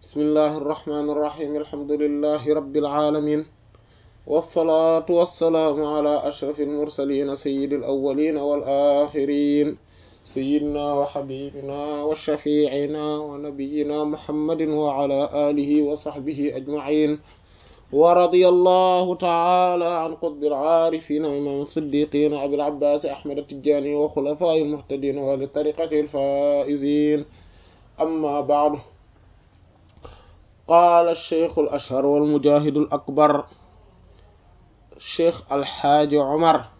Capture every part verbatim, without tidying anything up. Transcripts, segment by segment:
bismillahi irrahmani irrahim alhamdulillahi rabbil alamin wassalatu wassalaamu ala ashrafi almursalin sayyidi alawalin wal axirin sayyidina wa habibina wa shafi'ina wa nabiyyina muhammadin wa ala alihi wa sahbihi ajma'in wa radiyallahu ta'ala an qutbil aarifin wa imam siddiqin abil abbas ahmad at-tijani wa khulafa'il muhtadin wa li tariqatil faizin amma ba'du. qaala ash-shaykh al-ashhar wal mujahid al-akbar shaykh al-haaji Omar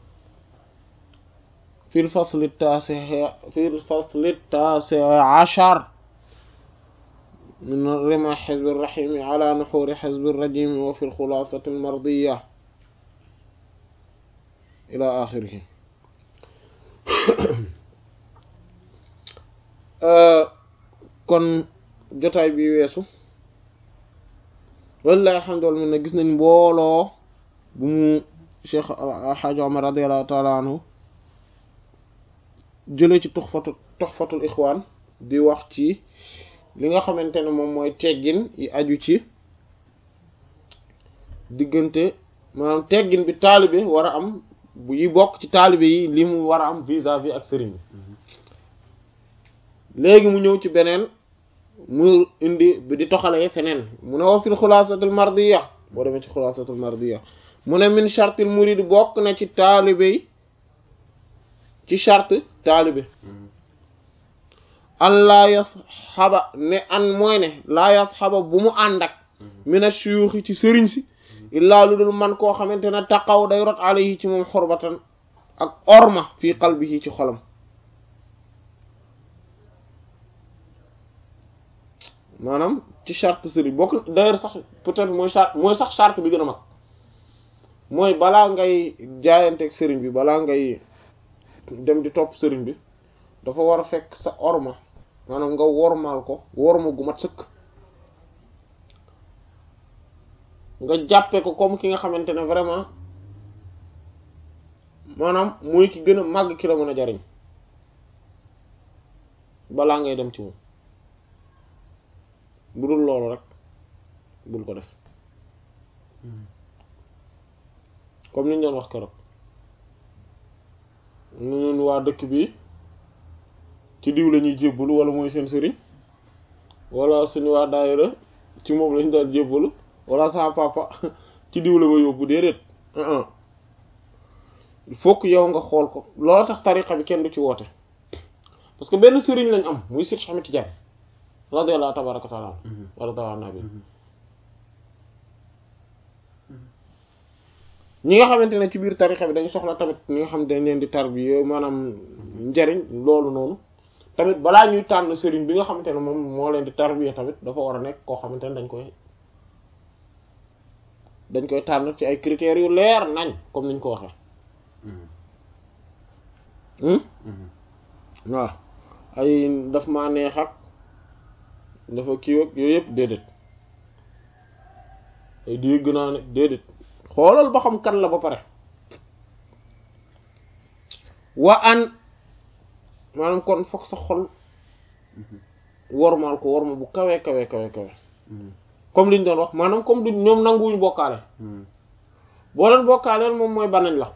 fi al-fasl at-taasi' fi al-fasl at-taasi' ashar min rima hizb ar-rahim ala nuhur hizb ar-rajim wa fi al-khulasa al-mardiyya ila akhirih. kon jotaay bi weesu wallahi alhamdulillah gis nañ mbooloo bu mu Cheikh Alhaji Omar radiyallahu ta'ala anhu jëlee ci tuxfatu tuxfatul ixwaan di wax ci li nga xamante ne moom mooy teggin yi aju ci diggante maanaam teggin bi taalibe war a am bu yi bokk ci taalibe yi li mu war a am vis-à-vis ak sëriñ bi léegi mu ñëw ci beneen mu indi bi di toxalee feneen mu ne wa fil xulaasatul mardiya boo demee ci xulaasatul mardiya mu ne min shartil murid bokk na ci taalibe yi ci charte taalibe an laa yasxaba ne an mooy ne laa yasxaba bu mu ànd ak mina shuyuxi ci sëriñ si illaa lu dul man koo xamante ne taqaw day rot alayhi ci moom xorbatan ak orma fii qalbihi ci xolam maanaam ci charte sëriñ bokk d'ailleurs sax peut-être mooy charte mooy sax charte bi gën a mag mooy balaa ngay jaayanteeg sëriñ bi balaa ngay dem di topp sëriñ bi dafa war a fekk sa orma maanaam nga wormaal ko worma gu mat sëkk nga jàppe ko comme ki nga xamante ne vraiment maanaam mooy ki gën a màgg ki la mën a jariñ balaa ngay dem ci moom bu dul loolu rek bul ko def comme niñ doon wax keroog ñun waa dëkk bi ci diw la ñuy jébbalu wala mooy seen sëriñ wala suñu waa daayira ci moom lañu daan jébbalu wala sama papa ci diw la ma yóbbu déedéet il faut que yow nga xool ko loolu tax tariqa bi kenn du ci woote parce que benn sëriñ lañ am muy Cheikh Ahmed Tidiane radiyallahu tabaraka taala wala taala nabi ñi nga xamante ne ci biir tariqa bi dañu soxla tamit ñi nga xam dañ leen di tarbiya maanaam njariñ loolu noonu tamit balaa ñuy tànn sëriñ bi nga xamante ne moom moo leen di tarbiya tamit dafa war a nekk koo xamante ne dañ koy dañ koy tànn ci ay critères yu leer nañ comme niñ ko waxee waaw ay daf maa neex ak dafa kii ak yooyu yëpp déedéet ay dégg naa ne déedéet xoolal ba xam kan la ba pare wa an maanaam kon foog sa xol wormaal ko worma bu kawe kawe kawe kawe comme liñ doon wax maanaam comme du ñoom nanguwuñu bokkaale boo leen bokkaaleel moom mooy banañ la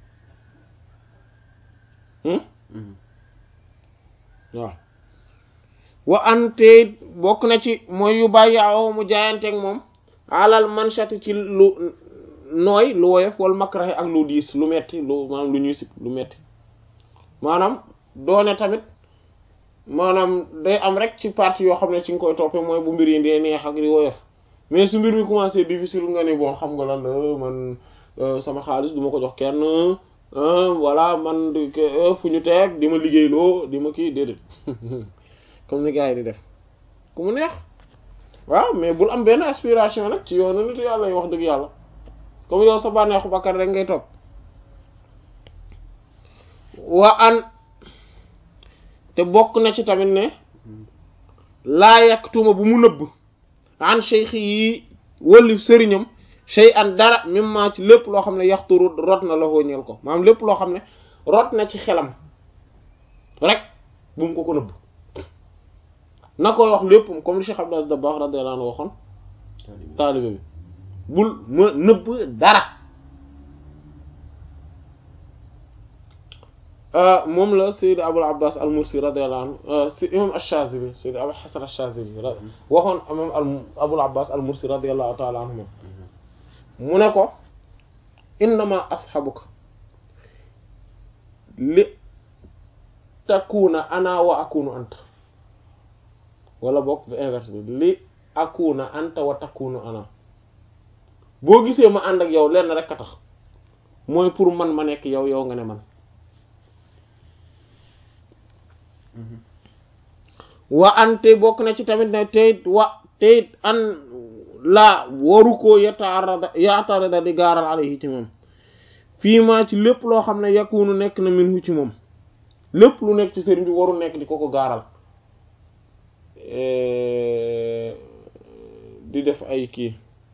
waaw wa an te bokk na ci mooy yu bàyyi aw mu jaayanteeg moom alal manchati ci lu nooy lu woyof wala makrahi ak lu diis lu metti lu maanaam lu ñuy sib lu metti maanaam doone tamit maanaam day am rek ci partie yoo xam ne ci nga koy toppee mooy bu mbir yi dee neex ak di woyof mais su mbir mi commencé difficile nga ne bon xam nga lan la man sama xaalis du ma ko jox kenn voilà man fu ñu teg di ma liggéeyloo di ma kii déedéet comme ni gars yi di def ku mu neex waaw mais bul am benn aspiration nag ci yoonu nit yàlla yi wax dëgg yàlla comme yow sa bànneexu bakkar rek ngay topp wa an te bokk na ci tamit ne laa yaktuma bu mu nëbb an cheikh yi wëlli sëriñam chey an dara mimma ci lépp loo xam ne yaxturu rot na la xooñeel ko maanaam lépp loo xam ne rot na ci xelam rek bu mu ko ko nëbb na koy wax lépp comme li Cheikh Abdou Aziz Dabakh radiyallahu anhu waxoon taalibe bi bul ma nëbb dara moom la Sayyid Abul Abbas al-Mursi radiyallahu anhu si imam ash-Shazili Sayyid Abul Hasan ash-Shazili waxoon imam Abul Abbas al-Mursi radiyallahu ta'ala anhu mu ne ko innama ashabuka li takuna ana wa akunu anta wala bokk bi inverse bi li akuna anta wa takunu ana boo gisee ma ànd ak yow lenn rek a tax mooy pour man ma nekk yow yow nga ne man wa ante bokk na ci tamit ne teyit wa teyit an laa waru koo yataarada yaatarada di gaaral alayhi ci moom fii maa ci lépp loo xam ne yakunu nekk na minhu ci moom lépp lu nekk ci sëriñ bi waru nekk di ko ko gaaral di def ay kii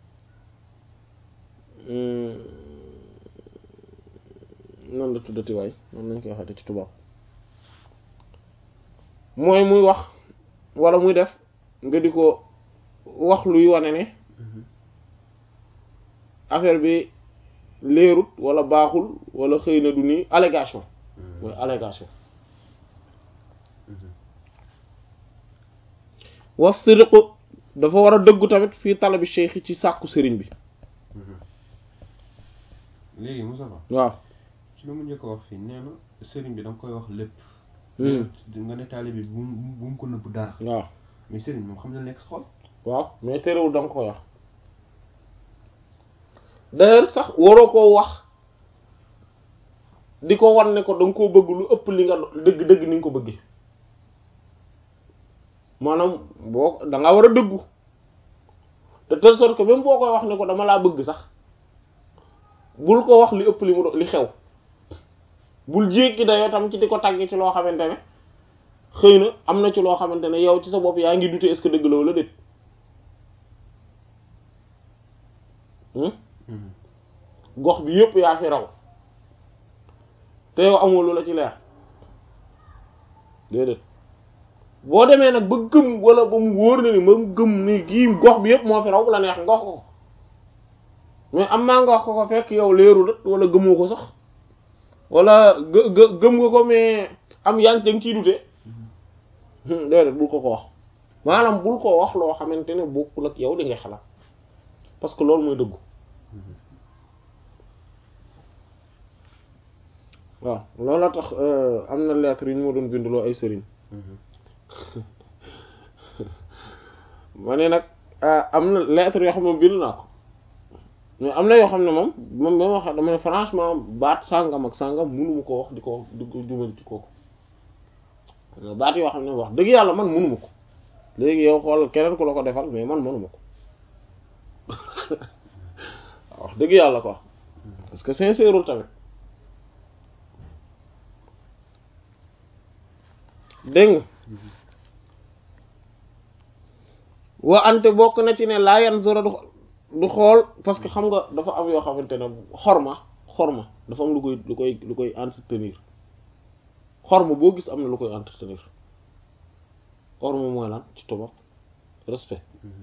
nan la tuddati waay nan lañ koy waxate ci tubaab mooy muy wax wala muy def nga di ko wax luy wane ne affaire bi leerut wala baaxul wala xëy na du nii allégation mooy allégation was siriqu dafa war a dëggu tamit fii talabi cheikh ci sàkku sëriñ bi léegi Moustapha waaw ci lu mu njëkk a wax fii nee na sëriñ bi da nga koy wax lépp nga ne taalibe bi bu mu bu mu ko nëbb dara waaw mais sëriñ moom xam na nekk xol waaw mais terewul da nga koy wax d'ailleurs sax waroo koo wax di ko wan ne ko da nga koo bëgg lu ëpp li nga dëgg dëgg ni nga ko bëggee maanaam boo da nga war a dëggu de telle sorte que même boo koy wax ne ko dama laa bëgg sax bul ko wax li ëpp li mu li xew bul jéggi dayoo tam ci di ko tàgge ci loo xamante ne xëy na am na ci loo xamante ne yow ci sa bopp yaa ngi dute est-ce que dëgg la wala déet gox bi yëpp yaa fi raw te yow amul lu la ci leer déedéet boo demee nag ba gëm wala ba mu wóor na ni ba mu gëm ni gii gox bi yëpp moo fi raw bu la neex nga wax ko mais am maa nga wax ko ko fekk yow leeru lat wala gëmoo ko sax wala gë gë gëm nga ko mais am yaa ngi da nga ciy dute déedéet bul ko ko wax maanaam bul ko wax loo xamante ne bokkul ak yow di ngay xalaat parce que loolu mooy dëggu waaw loolu tax am na lettre yu ñu ma doon binduloo ay sëriñ ma ne nag am na lettre yoo xam ne bind naa ko mais am na yoo xam ne moom moom ba ma wax dama ne franchement baat sàngam ak sàngam mënuma ko wax di ko di ko jumal ci kooku baat yoo xam ne wax dëgg yàlla man mënuma ko léegi yow xool keneen ku la ko defal mais man mënuma ko wax dëgg yàlla quoi parce que sincèreul tamit dégg nga wa ante bokk na ci ne laa yan zora du du xool parce que xam nga dafa am yoo xamante ne xorma xorma dafa am lu koy lu koy lu koy entretenir xorma boo gis am na lu koy entretenir xorma mooy lan ci tubaab respect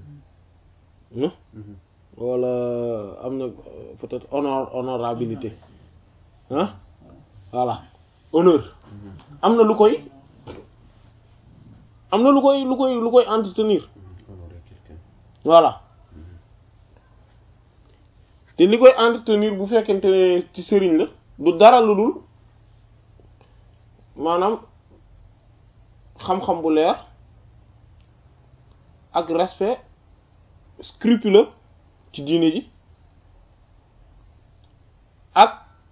wala am na peut-être honor honorabilité ah voilà honneur am na lu koy am na lu koy lu koy lu koy entretenir voilà te li koy entretenir bu fekkente ne ci sëriñ la du dara lu dul maanaam xam-xam bu leer ak respect scrupuleux ci diine ji ak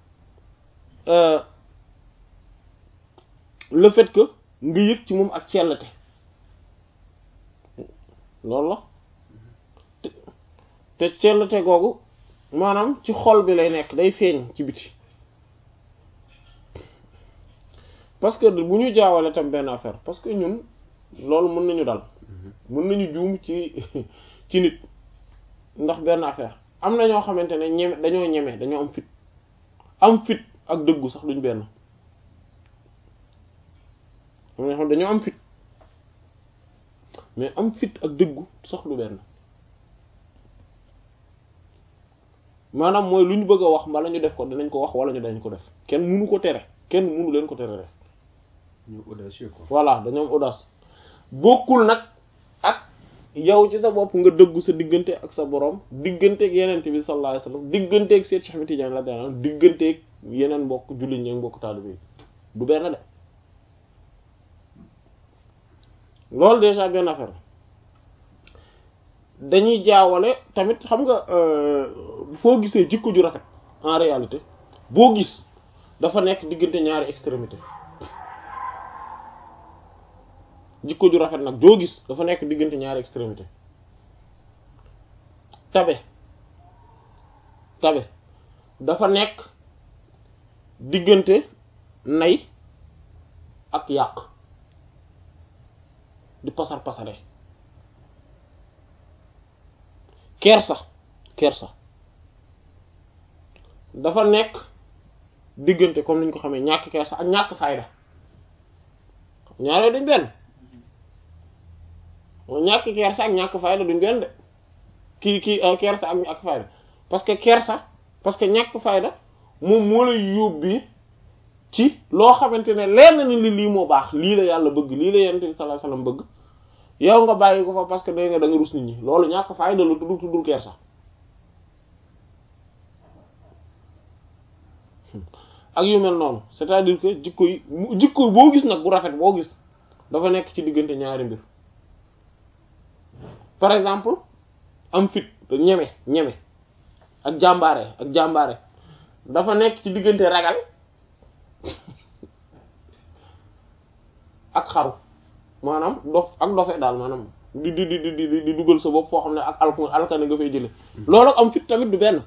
le fait que nga yëg ci moom ak cellte loolu la te te cellte googu maanaam ci xol bi lay nekk day feeñ ci biti parce que bu ñu jaawale tam benn affaire parce que ñun loolu mën nañu dal mën nañu juum ci ci nit ndax benn affaire am na ñoo xamante ne ñeme dañoo ñeme dañoo am fit am fit ak dëggu sax duñ benn am na ñoo xam dañoo am fit mais am fit ak dëggu sax du benn maanaam mooy lu ñu bëgg a wax mbala ñu def ko dinañ ko wax wala ñu dañ ko def kenn mënu ko tere kenn mënu leen ko tere def ñu audacieux quoi. voilà dañoo am audace bokkul nag ak yow ci sa bopp nga dëggu sa diggante ak sa borom digganteeg yeneen bi sallallahu alayhi wasallam digganteeg Seex Ahmad Tijaan la dana digganteeg yeneen mbokk jullit ñi mbokk taalibe yi du benn de loolu déjà benn affaire dañuy jaawale tamit xam nga foo gisee jikko ju rafet en réalité boo gis dafa nekk diggante ñaari extrémité jikko ju rafet nag doo gis dafa nekk diggante ñaari extrémité tabe tabe dafa nekk diggante nay ak yàq di pasar pasare kersa kersa dafa nekk diggante comme niñ ko xamee ñàkk kersa ak ñàkk fayda ñaaree duñ benn ñàkk kersa ak ñàkk fayda duñ benn de kii kii kersa ak ñàkk fayda parce que kersa parce que ñàkk fayda moom moo lay yóbbi ci loo xamante ne leer na ni li lii moo baax lii la yàlla bëgg lii la yonent bi sallallahu alayhi wasallam bëgg yow nga bàyyi ko fa parce que day nga da nga rus nit ñi loolu ñàkk fayda la tudd tuddul kersa ak yu mel noonu c'est-à-dire que jikko yi jikko boo gis nag bu rafet boo gis dafa nekk ci diggante ñaari mbir par exemple am fit ñeme ñeme ak jàmbaare ak jàmbaare dafa nekk ci diggante ragal ak xaru maanaam dof ak dofe daal maanaam di di di di di dugal sa bopp foo xam ne ak alku alkane nga fay jële loolu ak am fit tamit du benn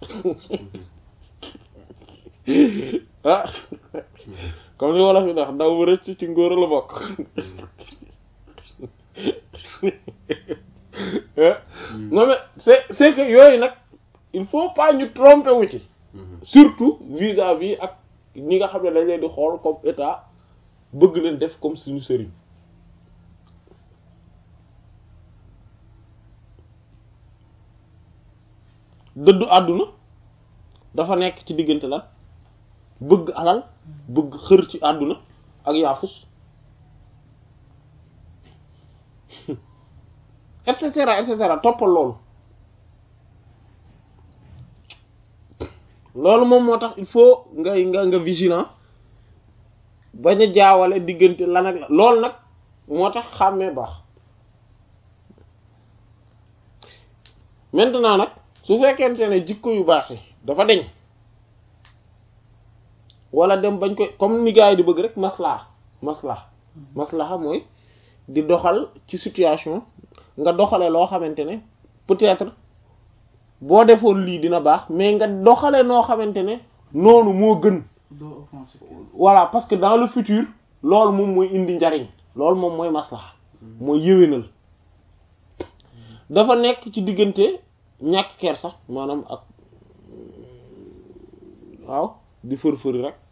ah comme ni wolof yi ndax daw bu rëcc ci ngóor la bokk non mais c'est c'est que yooyu nag il faut pas ñu tromper wu ci surtout vis-à-vis ak ñi nga xam ne dañ leen di xool comme état bëgg leen def comme suñu sëriñ dëddu àdduna dafa nekk ci diggante lan bëgg alal bëgg xër ci àdduna ak yaafus et cetera et cetera toppal loolu loolu moom moo tax il faut nga nga nga vigilant bañ a jaawale diggante lan ak la loolu nag moo tax xàmmee baax maintenant nag su fekkente ne jikko yu baax yi dafa deñ wala dem bañ koy comme ni gars yi di bëgg rek maslaha maslaha maslaha mooy di doxal ci situation nga doxale loo xamante ne peut-être boo defoon lii dina baax mais nga doxale noo xamante ne noonu moo gën voilà parce que dans le futur loolu moom mooy indi njariñ loolu moom mooy maslaha mooy yéwénal dafa nekk ci diggante ñàkk kersa maanaam ak waaw di fër-fëri rek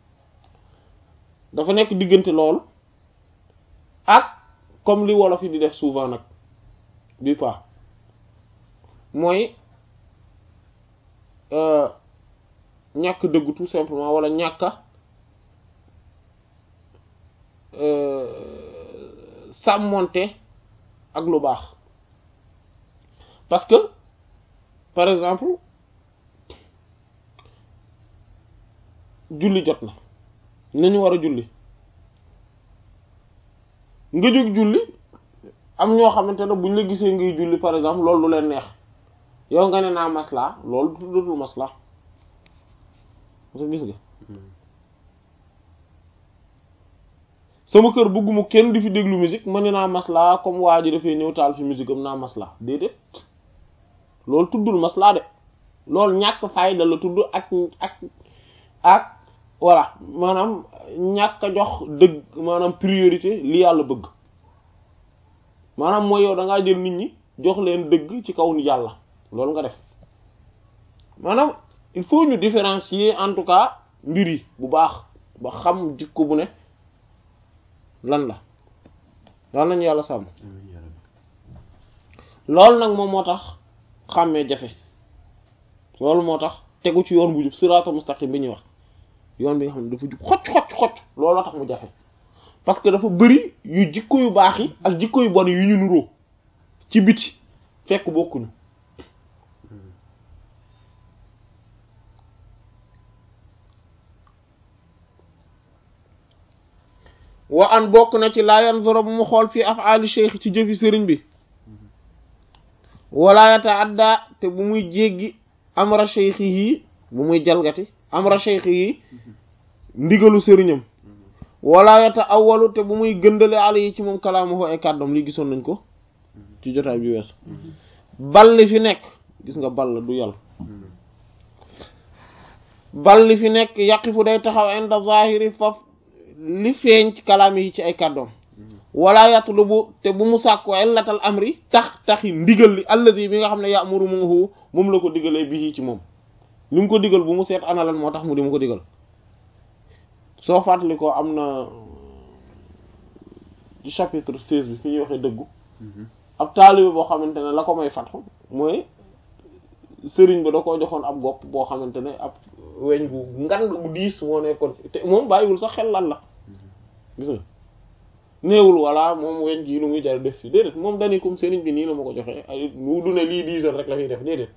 dafa nekk diggante loolu ak comme li wolof yi di def souvent nag bi pas mooy ñàkk dëgg tout simplement wala ñàkka sàmmonte ak lu baax parce que par exemple julli jot na nañu war a julli nga jóg julli am ñoo xamante ne buñ la gisee ngay julli par exemple loolu lu leen neex yow nga ne naa masla loolu dootul masla parce que gis nga sama kër bëgguma kenn di fi déglu musique ma ne naa masla comme waa ji dafay ñëw taal fi musique am naa masla déedéet loolu tuddul masla de loolu ñàkk fayda la tudd ak ak ak voilà maanaam ñàkk a jox dëgg maanaam priorité li yàlla bëgg maanaam mooy yow da ngaa jël nit ñi jox leen dëgg ci kaw ni yàlla loolu nga def maanaam il faut ñu différencier en tout cas mbir yi bu baax ba xam jikko bu ne lan la daal nañu yàlla sàmm loolu nag moom moo tax xàmmee jafe loolu moo tax tegu ci yoon bu jub siraatal mustaqim bi ñuy wax yoon bi nga xam ne dafa jub xocc xocc xocc looloo tax mu jafe parce que dafa bëri yu jikko yu baax yi ak jikko yu bon yu ñu nuroo ci biti fekk bokkuñu wa an bokk na ci laa yanzura bu mu xool fii af'aali cheikh ci jëfi sëriñ bi wala yata'adda te bu muy jéggi amra cheikh yi bu muy jalgati amra cheikh yi ndigalu sëriñam wala yata'awwalu te bu muy gëndale ala yi ci moom kalaamuhu ay kàddoom li gisoon nañ ko ci jotaay bi weesu bal li fi nekk gis nga bal la du yàlla bal li fi nekk yaqifu day taxaw inda zahiri faf li feeñ ci kalaam yi ci ay kàddoom wala yatlubu te bu mu sàkku illatal amri tax taxi ndigal li allazi bi nga xam ne ya'muru muhu moom la ko digalee bii ci moom li mu ko digal bu mu seet ana lan moo tax mu di mu ko digal soo fàttali ko am na ci chapitre seize bi fi ñuy waxee dëggu ab taalibe boo xamante ne la ko may fatxu mooy sëriñ ba da koo joxoon ab gopp boo xamante ne ab weñ gu ngan bu diis moo nekkoon te moom bàyyiwul sax xel lan la gis nga néewul walla moom weñ gii lu muy jar def fi déedéet moom dañuy comme sëriñ bi nii la ma ko joxee ay lu du ne lii dix heures rek la fiy def déedéet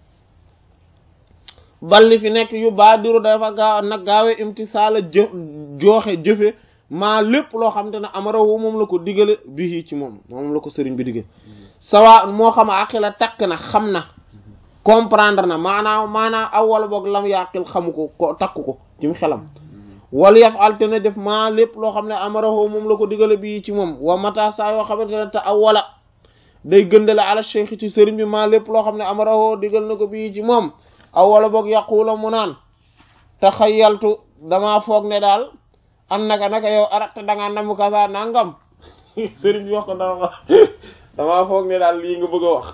balli fi nekk yu baadiru dafa gaaw nag gaawee imtisaala jë jooxe jëfe maa lépp loo xamante ne amarawu moom la ko digale bii ci moom moom la ko sëriñ bi digale sawa moo xam aqila takk na xam na comprendre na maanaam maanaam aw wala boog lam yaqil xamu ko ko takku ko ci xelam wala yaf altene def maa lépp loo xam ne amarahu moom la ko digale bii ci moom wa mata saa yoo xamante ne te aw wala day gëndale ala cheikh ci sëriñ bi maa lépp loo xam ne amarahu digal na ko bii ci moom aw wala boog yaqula mu naan te xayaltu damaa foog ne daal am naka naka yow arata dangaa namu kasa nangam sëriñ bi wax ko dama damaa foog ne daal lii nga bëgg a wax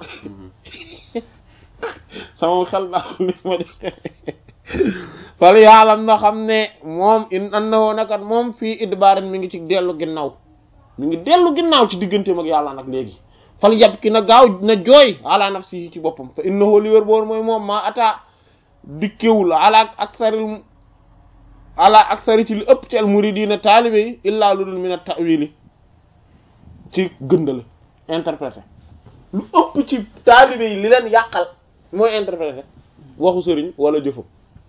sama xel daal ni ma def fal yaalam na xam ne moom in annahu nakat moom fii idbaarin mi ngi ci dellu ginnaaw mi ngi dellu ginnaaw ci digganteem ak yàlla nag léegi fal yab ki na gaaw na jooy ala nafsihi ci boppam fa innahu li wér boor mooy moom maa ata dikkewul ala aksaril ala aksari ci li ëpp ci al muridina taalibe yi illaa lu dul min at ta'wili ci gëndale interpréter lu ëpp ci taalibe yi li leen yàqal mooy interpréter waxu sëriñ wala jëfam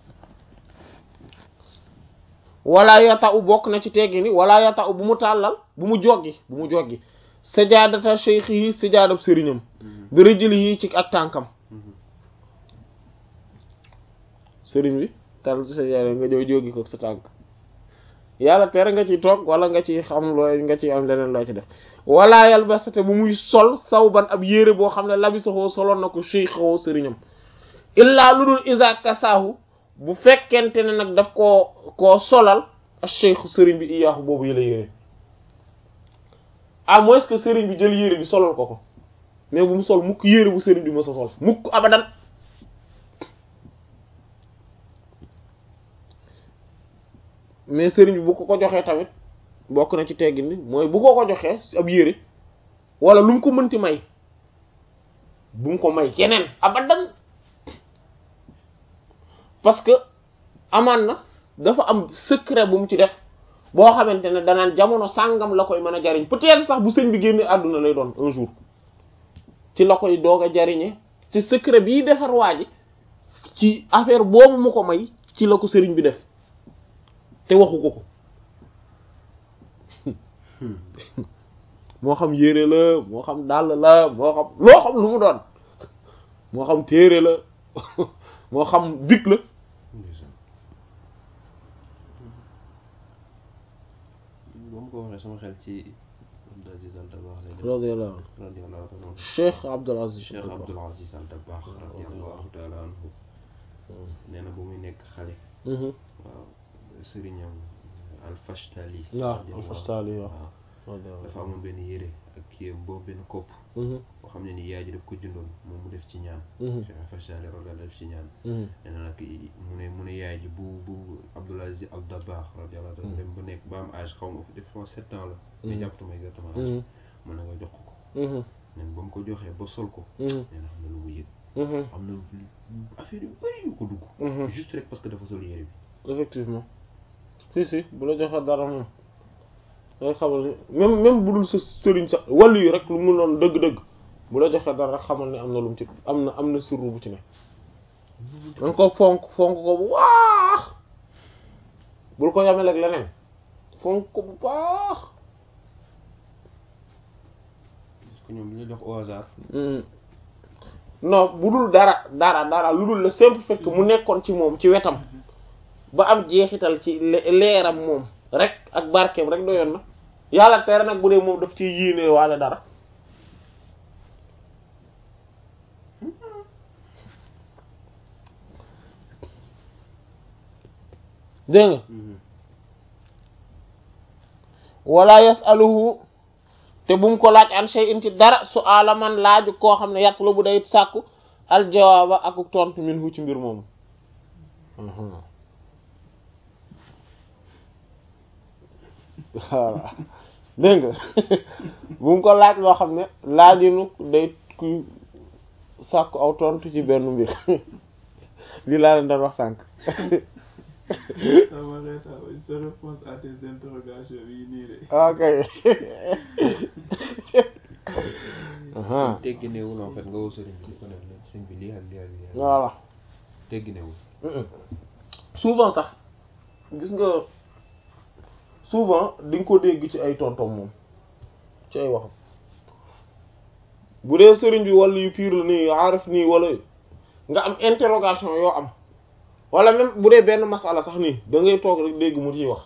wala yata u bokk na ci teggi ni wala yata u bu mu tàllal bu mu joggi bu mu joggi sajaadata cheikh yi sajaadab sëriñam bi rijli yi ci ak tànkam sëriñ bi tal sajaada nga jow jógi ko sa tànk yàlla tere nga ci toog wala nga ci xam looy nga ci am leneen loo ci def wala yalbasate bu muy sol sawban ab yére boo xam ne labisaxoo soloon na ko cheikh-oo sëriñam illaa lu dul isa kasaahu bu fekkente ne nag daf koo koo solal ak cheikh sëriñ bi iyaahu boobu yi la yére à moins que sëriñ bi jël yére bi solal ko ko mais bu mu sol mukk yére bu sëriñ bi ma sa sol mukk abadan mais sëriñ bi bu ko ko joxee tamit bokk na ci teggin ni mooy bu ko ko joxee ab yére wala lu mu ko mënti may bu mu ko may keneen abadan parce que amaan na dafa am secret bu mu ci def boo xamante ne danaan jamono sàngam la koy mën a jariñ peut-être sax bu sëñ bi génne àdduna lay doon un jour ci la koy doog a jariñe ci secret bii defar waa ji ci affaire boobu mu ko may ci la ko sëriñ bi def te waxu ko ko moo xam yére la moo xam dàll la moo xam loo xam lu mu doon moo xam téere la moo xam big la moom ko waxee sama xel ci Abdul Aziz Al Dabakh lay def radiyallahu anhu radiyallahu anhu Cheikh Abdul Aziz Cheikh Abdul Aziz Al Dabakh radiyallahu ta'ala anhu nee na bu muy nekk xale waaw sëriñam Al-Fashtali waaw Al-Fashtali waaw dafa amoon benn yére ak kii boobu benn kopp boo xam ne ni yaay ji daf ko jëndoon moom mu def ci ñaan Cheikh Al-Fashtali radiyallahu def ci ñaan nee na nag mu ne mu ne yaay ji bu bu Abdul Aziz Al Dabakh radiyallahu ta'ala dem ba nekk ba am âge xaw ma def ma sept ans la mais jàppatuma exactement âge mu ne nga jox ko nen ba mu ko joxee ba sol ko nee na xam na lu mu yëg am na affaire yu bari yu ko dugg juste rek parce que dafa sol yére bi effectivement si si bu la joxee dara moom day xamal ni même même bu dul sa sëriñ sax wàllu yi rek lu mu noonu dëgg-dëgg bu la joxee dara rek xamal ni am na lu mu ci am na am na sirru bu ci ne danga ko fonk fonk ko bu baax bul ko yamel ak leneen fonk ko bu baax parce que ñoom ñu jox au hasard non bu dul dara dara dara lu dul le simple fait que mu nekkoon ci moom ci wetam ba am jeexital ci leeram moom rek ak barkeem rek doyoon na yàlla tere nag bu dee moom daf ci yéene waale dara dégg nga wala yasaluhu te bu mu ko laaj an shay'in ci dara su alaman laaju koo xam ne yàqlu bu day sàkku aljawaaba ak tontu minhu ci mbir moomu voilà dégg nga bu mu ko laaj loo xam ne laajinu day ku sàkku aw tontu ci benn mbir li laa leen doon wax sànq ça m'arrête sa réponse à tes interrogations yi nii de. ok. tegginewul en fait nga woo sëriñ bi di ko def sëriñ bi lii ak lii ak lii. voilà. tegginewul. souvent sax gis nga souvent di nga ko dégg ci ay tontom moom ci ay waxam bu dee sëriñ bi wala yu pire la nii aarif nii wala nga am interrogation yoo am. wala même bu dee benn masala sax nii da ngay toog rek dégg mu ciy wax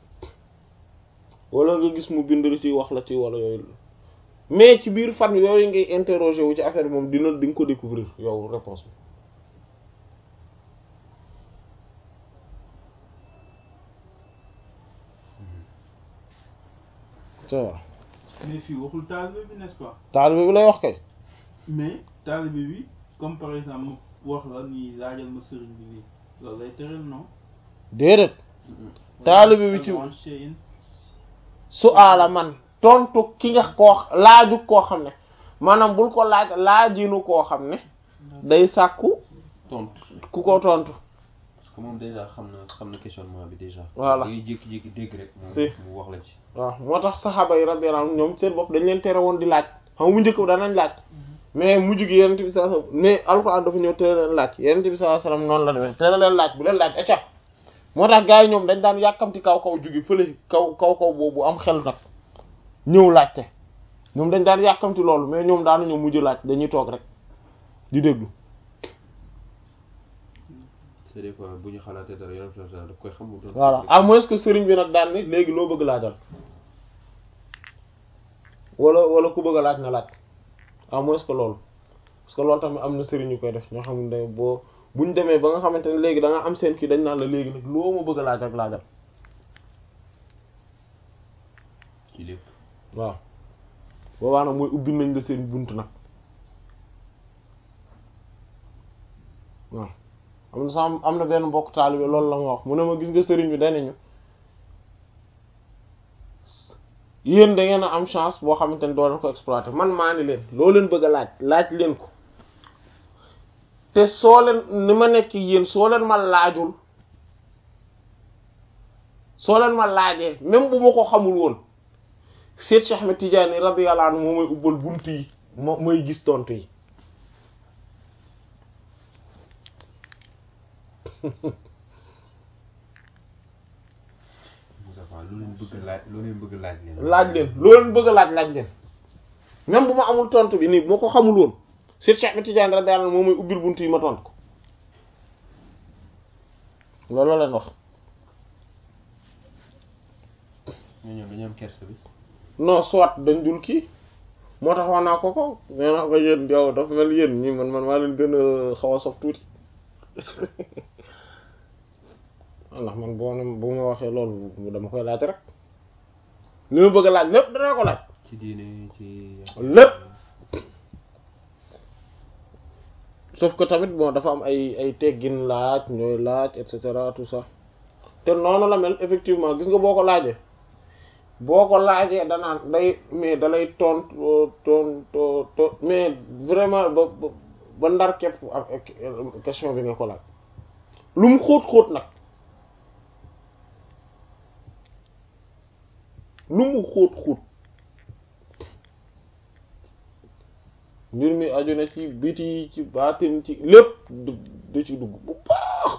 wala nga gis mu bind ci wax la ci wala yooyu mais ci biir fan yooyu ngay interroger wu ci affaire bi moom dina di nga ko découvrir yow réponse bi c'est vrai. mais fii waxul taalibe bi n'est-ce pas. taalibe bi lay wax kay. mais taalibe bi comme par exemple mu wax la nii laajal ma sëriñ bi nii. loolu lay tëral non. déedéet. taalibe bi ci su aala man tontu ki nga koo laaju koo xam ne maanaam bul ko laaj laajinu koo xam ne day sàkku tontu ku ko tontu. parce que moom déjà xam na xam na questionnement bi déjà. voilà day jékki-jékki dégg rek. si mu wax la ci. waaw moo tax saxaaba yi radiyallahu anhum ñoom seen bopp dañ leen tere woon di laaj xam nga bu njëkk danañ laaj. mais mujj gi yonent bi sallallahu alayhi wasallam mais alxuraan dafa ñëw tere leen laaj yonent bi sallallahu alayhi wasallam noonu la demee tere leen laaj bu leen laaj acca moo tax gars yi ñoom dañ daan yàkkamti kaw kaw jugi fële kaw kaw kaw boobu am xel nag ñëw laajte ñoom dañ daan yàkkamti loolu mais ñoom daanu ñëw mujj laaj dañuy toog rek di déglu. c'est des fois bu ñu xalaatee dara yonent bi daf koy xam. voilà à moins que sëriñ bi nag daan ni léegi loo bëgg laajal wala wala ku bëgg a laaj na laaj. à moins que loolu parce que loolu tamit am na sëriñ ñu koy def ñoo xam ne boo buñ demee ba nga xamante ne léegi da nga am seen kii dañ naan la léegi nag loo ma bëgg a laaj rek laajal ci lépp waaw boobaa nag mooy ubbi nañ la seen bunt nag waaw am na sax am na benn mbokk taalibe loolu la nga wax mu ne ma gis nga sëriñ bi danañu yéen da ngeen a am chance boo xamante ne doo leen ko exploiter man maa ni leen loo leen bëgg a laaj laaj leen ko te soo leen ni ma nekk yéen soo leen ma laajul soo leen ma laajee même bu ma ko xamul woon Seex Cheikh Ahmed Tidiane radiyallahu anhu moo may ubbal bunt yi moo may gis tontu yi lu leen bëgg laaj lu leen bëgg laaj leen. laaj leen loo leen bëgg laaj laaj leen même bu ma amul tontu bi nii bu ma ko xamul woon Seex Cheikh Ahmed Tidiane radiyallahu anhu moo may ubbil bunt yi ma tontu ko loolu leen wax. ñooñu dañu am kersa bi. non soit dañ dul kii moo tax wax naa ko ko nee naa ko yéen yow dafa mel yéen ñi man man maa leen gën a xaw a sof tuuti ndax man boo bu ma waxee loolu dama koy laaj rek li ma bëgg a laaj lépp danaa ko laaj. ci diine ci. lépp sauf que tamit bon dafa am ay ay teggin laaj ñooy laaj et cetera tout ça te noonu la mel effectivement gis nga boo ko laajee boo ko laajee danaan day mais dalay tontu tontu to mais vraiment ba ba ndar képp ak question bi nga ko laaj lu mu xóot xóot nag lu mu xóot xóot mbir mi aju na ci biti ci baatin ci lépp du du ci dugg bu baax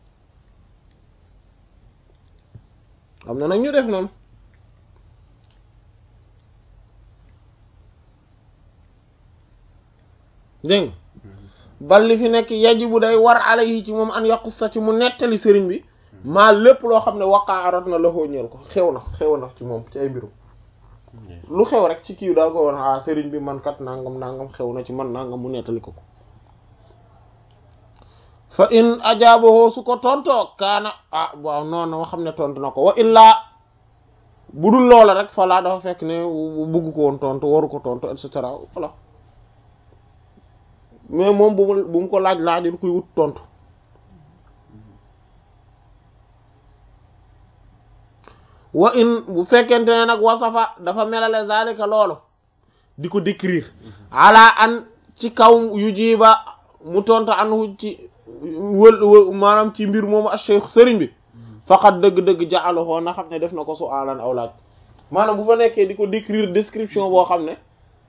am na nag ñu def noonu dégg nga bal li fi nekk yajibu day war alayhi ci moom an yaqussa ci mu nettali sëriñ bi maa lépp loo xam ne waqaarat na loxoo ñeel ko xew na xew na ci moom ci ay mbirum lu xew rek ci kii daa ko woon ah sëriñ bi man kat nangam nangam xew na ci man nangam mu nettali ko ko fa in ajaabahu su ko tontoo kaana ah waaw noonu ma xam ne tontu na ko wa illaa bu dul loola rek falaa dafa fekk ne bugg ko woon tontu waru ko tontu et cetera voilà mais moom bu mu bu mu ko laaj laajul kuy wut tontu wa in bu fekkente ne nag wasafa dafa melale zalika loolu di ko décrire ala an ci kaw yu jiiba mu tontu anhu ci wël maanaam ci mbir moomu acheikh sëriñ bi faqat dëgg-dëgg ja'alahu na xam ne def na ko su'alan aw laaj maanaam bu fa nekkee di ko décrire description boo xam ne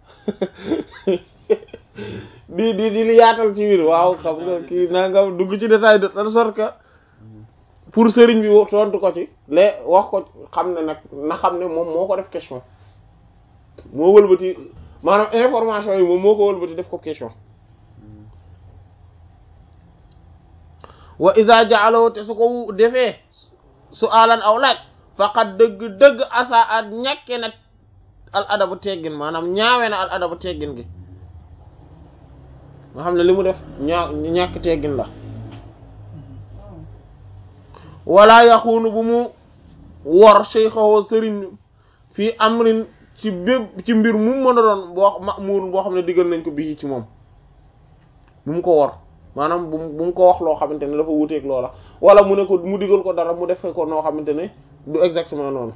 di di di li yaatal ci biir waaw xam nga kii nanga dugg ci détail de telle sorte que pour sëriñ bi tontu ko ci les wax ko xam ne nag na xam ne moom moo ko def question moo wëlbati maanaam information yi moom moo ko wëlbati def ko question wa iza ja'alahu te su ko defee su'alan aw laaj faqat dëgg-dëgg asa at ñàkke nag al adabu teggin maanaam ñaawe na al adabu teggin gi nga xam ne li mu def ñaa ñàkk teggin la wala yaxuunu bu mu wor shaykhahu sëriñ fii amrin ci bépp ci mbir mu mën a doon boo ma'muur boo xam ne diggal nañ ko bii ci moom bu mu ko wor maanaam bu bu mu ko wax loo xamante ne dafa wuteeg loola wala mu ne ko mu digal ko dara mu def ko noo xamante ne du exactement noonu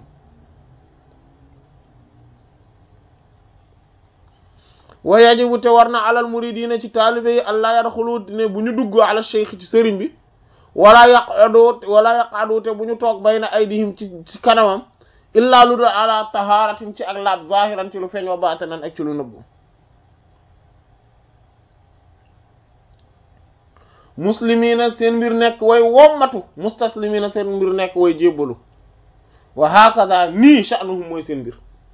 wa yajibu te war na alal muridina ci taalibe yi allah yadxulu ne bu ñu dugg ala shaykh ci sëriñ bi wala yaqadu wala yaqadu te bu ñu toog bayna aydihim ci ci kanamam illa lu dul ala taharatin ci ak laab zahiran ci lu feeñ wa baatinan ak ci lu nëbbu muslimina seen mbir nekk way wommatu mustaslimina seen mbir nekk way jébbalu wa hakaza nii sha'nuhum mooy seen mbir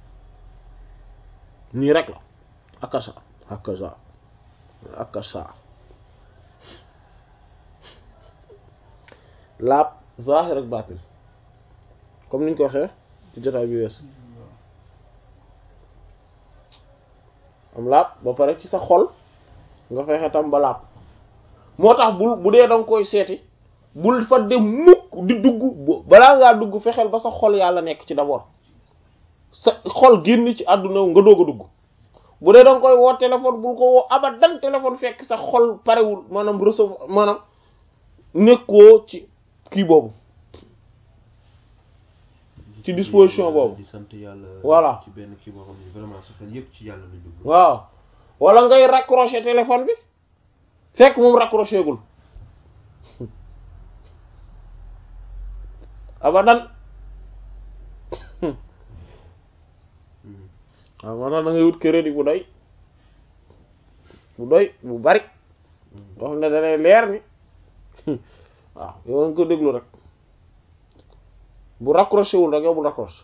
nii rek la akasa akasa akasa laab zahir ak batin comme niñ ko waxee ci jotaay bi wees am laab ba pare ci sa xol nga fexe tam ba laab moo tax bul bu dee danga koy seeti bul fa dem mukk di dugg balaa ngaa dugg fexeel ba sa xol yàlla nekk ci d'abord sa xol génn ci àdduna nga doog a dugg bu dee danga koy woo téléphone bul ko woo abadan téléphone fekk sa xol parewul maanaam recevoir maanaam nekkoo ci kii boobu ci disposition boobu di sant yàlla voilà ci benn kii boo xam ne vraiment sa xel yëpp ci yàlla la jublu waaw wala ngay raccrocher téléphone bi fekk moom raccroché gul abadan abadan da ngay wut crédit bu doy bu doy bu bari boo xam ne da lay leer ni waaw yow nga ko déglu rek bu raccroché wul rek yow bu raccroché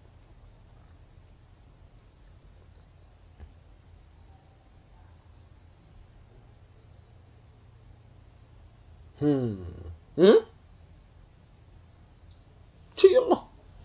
ci yàlla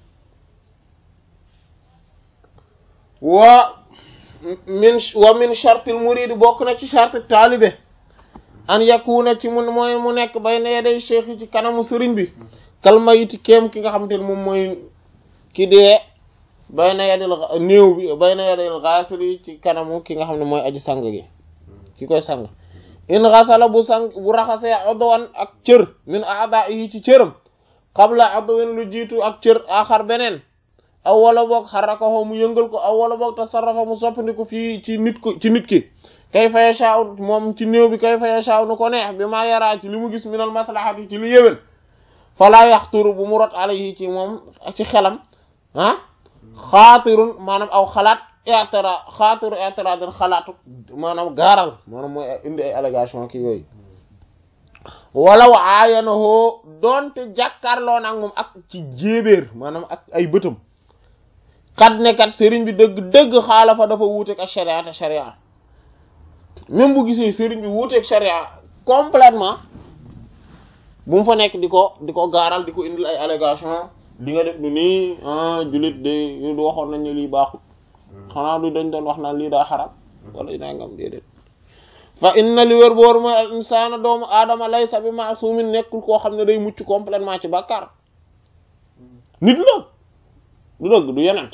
wa min wa min shartil murid bokk na ci shart taalibe an yakuna ci mun mooy mu nekk bayna yaday cheikh yi ci kanamu sëriñ bi kalmayiti kéem ki nga xamante ne moom mooy ki dee bayna yadil néew bi bayna yadil ghasil yi ci kanamu ki nga xam ne mooy aji sang gi ki koy sang in ghasala bu sang bu raxasee udwan ak cër min a'da'ihi ci cëram qabla udwin lu jiitu ak cër axar beneen aw wala boog xarakahu mu yëngal ko aw wala boog tasarrafa mu soppandiku fii ci nit ko ci nit ki kayfa yasha moom ci néew bi kayfa yasha nu ko neex bi maa yaraa ci li mu gis minal maslahati ci li yéwén falaa yaxturu bu mu rot alayhi ci moom ci xelam ah xaatirun maanaam aw xalaat i'tira xaatiru i'tiraadin xalaatu maanaam gaaral maanaam mooy indi ay allégation ki yooyu walaw aayanahoo doonte jàkkaarloo nag moom ak ci jéebéer maanaam ak ay bëtam kat ne kat sëriñ bi dëgg dëgg xaalafa dafa wuuteeg ak sharia te sharia même bu gisee sëriñ bi wuuteeg sharia complètement bu mu fa nekk di ko di ko gaaral di ko indil ay allégation li nga def du nii ah jullit de du waxoon nañ ne lii baaxul xanaa du dañ doon wax naan lii daa xaram wala daa ngam déedéet fa inna li wér boor mooy al insaana doomu aadama laysa bi maasumin nekkul koo xam ne day mucc complètement ci bàkkaar nit la du dëgg du yenent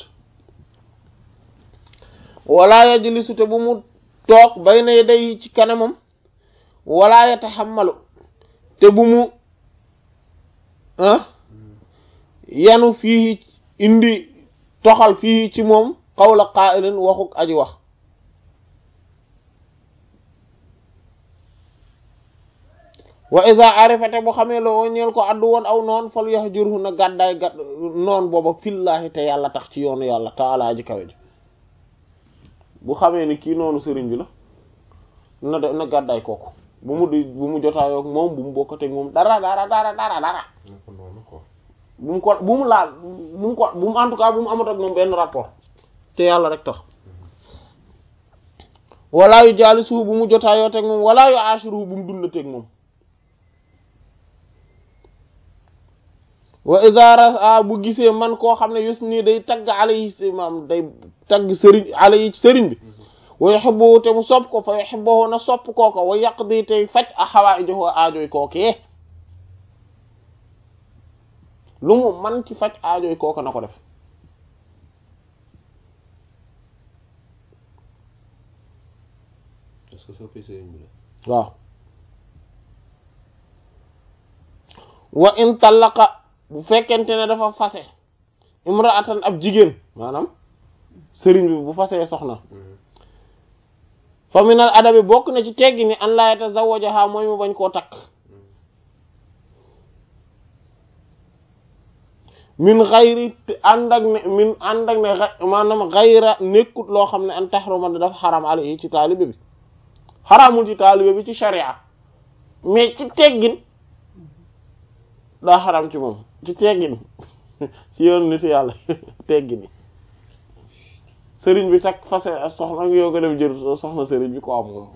wala yajlisu te bu mu toog bayna yaday ci kanamam wala yatahammalu te bu mu ah yanu fii indi toxal fii ci moom qawla qaa'ilin waxuk aji wax wa iza arifate bu xamee loo ñeel ko addu woon aw noon fal yahjurhu na gàddaay gàdd noon booba fillaahi te yàlla tax ci yoonu yàlla taalaa ji kawe ji bu xamee ni kii noonu sëriñ bi la na de na gàddaay kooku bu mu di bu mu jotaayook moom bu mu bokkateeg moom dara dara dara dara dara bu mu ko bu mu laal bu mu ko bu mu en tout cas bu mu amat ak moom benn rapport te yàlla rek tax walaa yu jaalisuhu bu mu jotaayoo teg moom walaa yu aashiruhu bu mu dundateeg moom wa idara bu gisee man koo xam ne yus nii day tagg alayhi maam day tagg sëriñ alayhi sëriñ bi wa yuhibbu te mu sopp ko fa yuhibbu na sopp kooko wa yaqdi tey faj a hawaa'ijahu aajooy kookee lu mu man ci faj aajooy kooka na ko def est-ce que soppi sëriñ bi la waaw wa in talaqa bu fekkente ne dafa fase imra'atan ab jigéen maanaam sëriñ bi bu fasee soxna fa minal adabi bokk na ci teggi ni an la yatazawwajaha mooy mu bañ koo takk min xayri ànd ak ne min ànd ak ne maanaam xayra nekkut loo xam ne an tahruma dafa xaram alayhi ci taalibe bi xaramul ci taalibe bi ci sharia mais ci teggin daa xaram ci moom ci teggin ci yoon nitu yàlla teggini sëriñ bi takk fase soxna yow nga dem jël soxna sëriñ bi ko am moom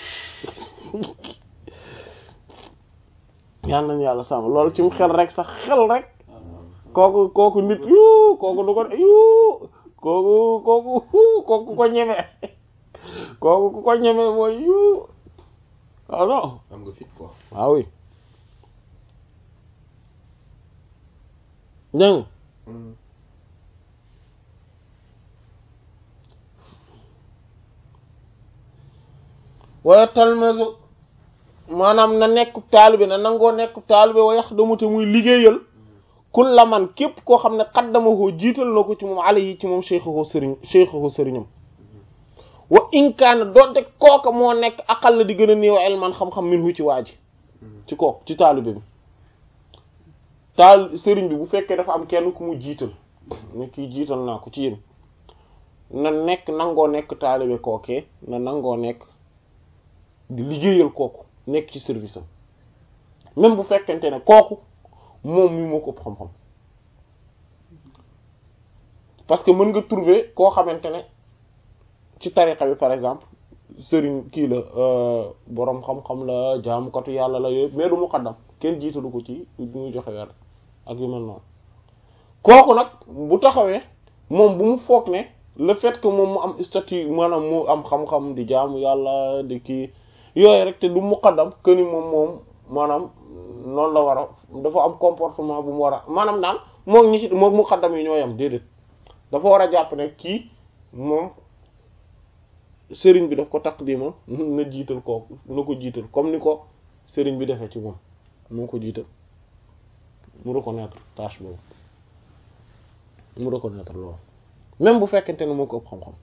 yal nañu yàlla sàmm loolu ci mu xel rek sax xel rek kooku kooku nit yu kooku du ko yu kooku kooku kooku ko ñeme kooku ku ko ñeme mooy yu ah non am nga fit quoi ah oui dégg waya talmesu maanaam na nekk taalibe na nangoo nekk taalibe wa yaxdamu te muy liggéeyal kulla man képp koo xam ne xaddamahoo jiital na ko ci moom ala yi ci moom cheikhahu sëriñ cheikhahu sëriñam wa inkaana doonte kooka moo nekk aqal la di gën a néew ilman xam-xam minhu ci waa ji ci kook ci taalibe bi taal sëriñ bi bu fekkee dafa am kenn ku mu jiital ne kii jiital naa ko ci yéen na nekk nangoo nekk taalibe kookee na nangoo nekk di liggéeyal kooku nekk ci service am même bu fekkente ne kooku moom mi moo ko ëpp xam-xam parce que mën nga trouver koo xamante ne ci tariqa bi par exemple sëriñ kii la boroom xam-xam la jaamukatu yàlla la yooyu mais du muqaddam kenn jiitalu ko ci muy joxe weer ak yu mel noonu kooku nag bu taxawee moom bu mu foog ne le fait que moom mu am statut maanaam mu am xam-xam di jaamu yàlla di kii yooyu rek te du muqaddam que ni moom moom maanaam noonu la war a dafa am comportement bu mu war a maanaam daal moom ñi ci moom muqaddam yi ñoo yam déedéet dafa war a jàpp ne kii moom sëriñ bi daf ko taqdima na jiital kooku na ko jiital comme ni ko sëriñ bi defee ci moom moo ko jiital mu reconnaître tâche boobu mu reconnaître loolu même bu fekkente ne moo ko ëpp xam-xam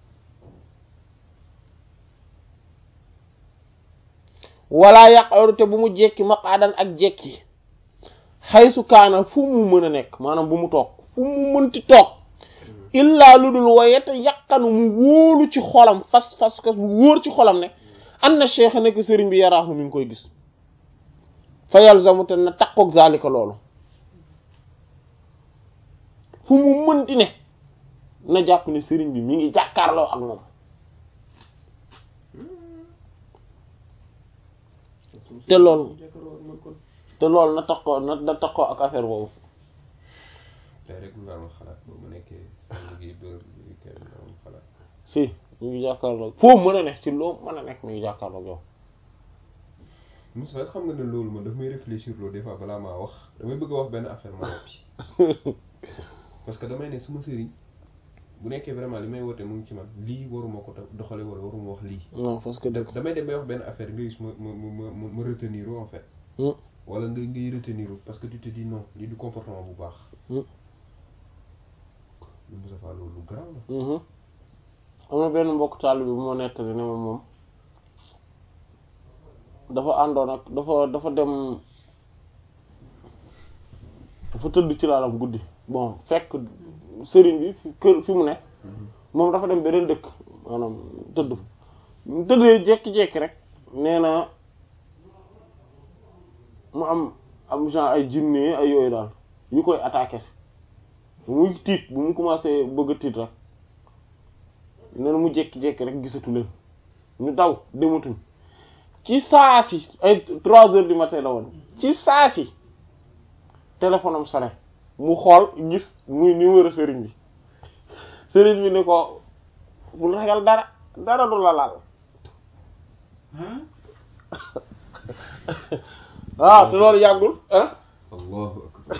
wala yaqaru te bu mu jekki maqaadan ak jekki xaysu kaana fu mu mën a nekk maanaam bu mu toog fu mu mënti toog illaa lu dul wayete yaqanu mu wóolu ci xolam fas fas fas mu wóor ci xolam ne an na cheikh nekk sëriñ bi yaraaxu mi ngi koy gis fa yalzamu te na takkook zalika loolu fu mu mënti ne na jàpp ne sëriñ bi mi ngi jàkkaarloo ak moom te loolu te loolu na takkoo na na takkoo ak affaire boobu tey rek nga am xalaat boobu nekkee liggéey bërëb bi kenn am xalaat si mi ngi jàkkaarloo foo mën a nekk ci loo mën a nekk mi ngi jàkkaarloo yow Moussa xam nga ne loolu man daf may réfléchir loolu des fois balaa maa wax damay bëgg a wax benn affaire ma noppi parce que damay ne sama sëriñ bu nekkee vraiment li may woote mu ngi ci man lii waruma ko doxale wala waruma wax lii non parce que damay dem bay wax benn affaire nga gis ma ma ma ma ma retenir en fait wala nga ngay retenir parce que tu te dis non lii du comportement bu baax lu Moussa Fall loolu lu garaaw la am na benn mbokk taal bi bu ma nettali ne ma moom dafa àndoon ak dafa dafa dem dafa tëdd ci laalam guddi bon fekk sëriñ bi fi kër fi mu ne moom dafa dem beneen dëkk maanaam tëdd mu tëddee jekki-jekki rek nee na mu am am genre ay jinne ay yooyu daal yu koy attaqué si muy tiit bu mu commencé bëgg a tiit rek nee na mu jekki-jekki rek gisatu leen ñu daw dematuñ ci saa si ay trois heures du matin la woon ci saa si téléphone am sonné mu xool gis muy numéro sëriñ bi sëriñ bi ni ko bul ragal dara dara du la laal waaw te loolu yàggul ah allahu akbar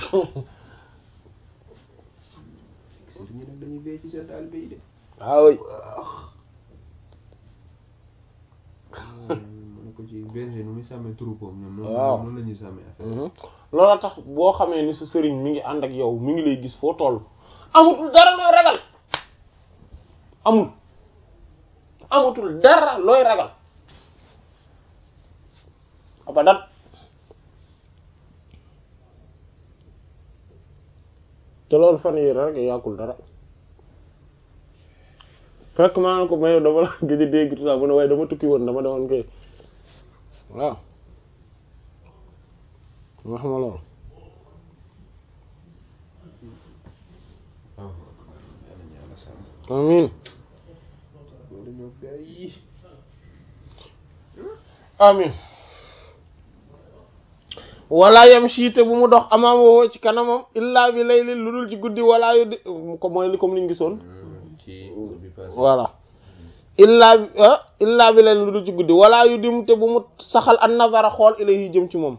sëriñ ñi nag dañuy bee ci seen taalibe yi de waaw mën ko ci berger nu muy sàmmee troupeau ñoom waaw noonu la ñuy sàmmee affaire loolu tax boo xamee ni sa sëriñ mi ngi ànd ak yow mi ngi lay gis foo toll amatul dara looy ragal amul amatul dara looy ragal abadan te loolu fan yii rek yàggul dara fekk maa ngi ko may dama la gëj a dégg tout ça bu ne waaye dama tukki woon dama demoon kay waaw nga xam loolu amin amin wala yam siite bu mu dox amaam woo ci kanamam illaa bi layli lu dul ci guddi wala yu di ko mooy li comme liñ gisoon voilà illaa bi illaa bi layli lu dul ci guddi wala yu dim te bu mu saxal an nazara xool ilayhi jëm ci moom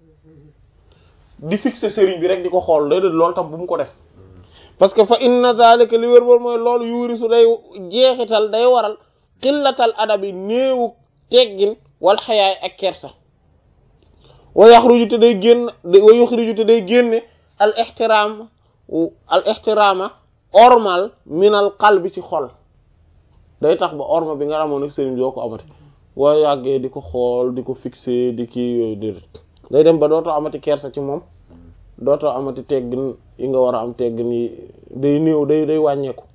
di fixer sëriñ bi rek di ko xool déedéet loolu tam bu mu ko def parce que fa inna zalika li wér boor mooy loolu yuurisu day jeexital day waral xillatal adabi néewu teggin wal xayaay ak kersa wa yaxruju te day génn wa yaxruju te day génne al ixtiraam al ixtiraama ormal minal qalbi ci xol day tax ba orma bi nga amoon ak sëriñ doo ko amati boo yàggee di ko xool di ko fixer di kii yooyu déedéet day dem ba dootoo amati kersa ci moom dootoo amati teggin yi nga war a am teggin yi day néew day day wàññeeku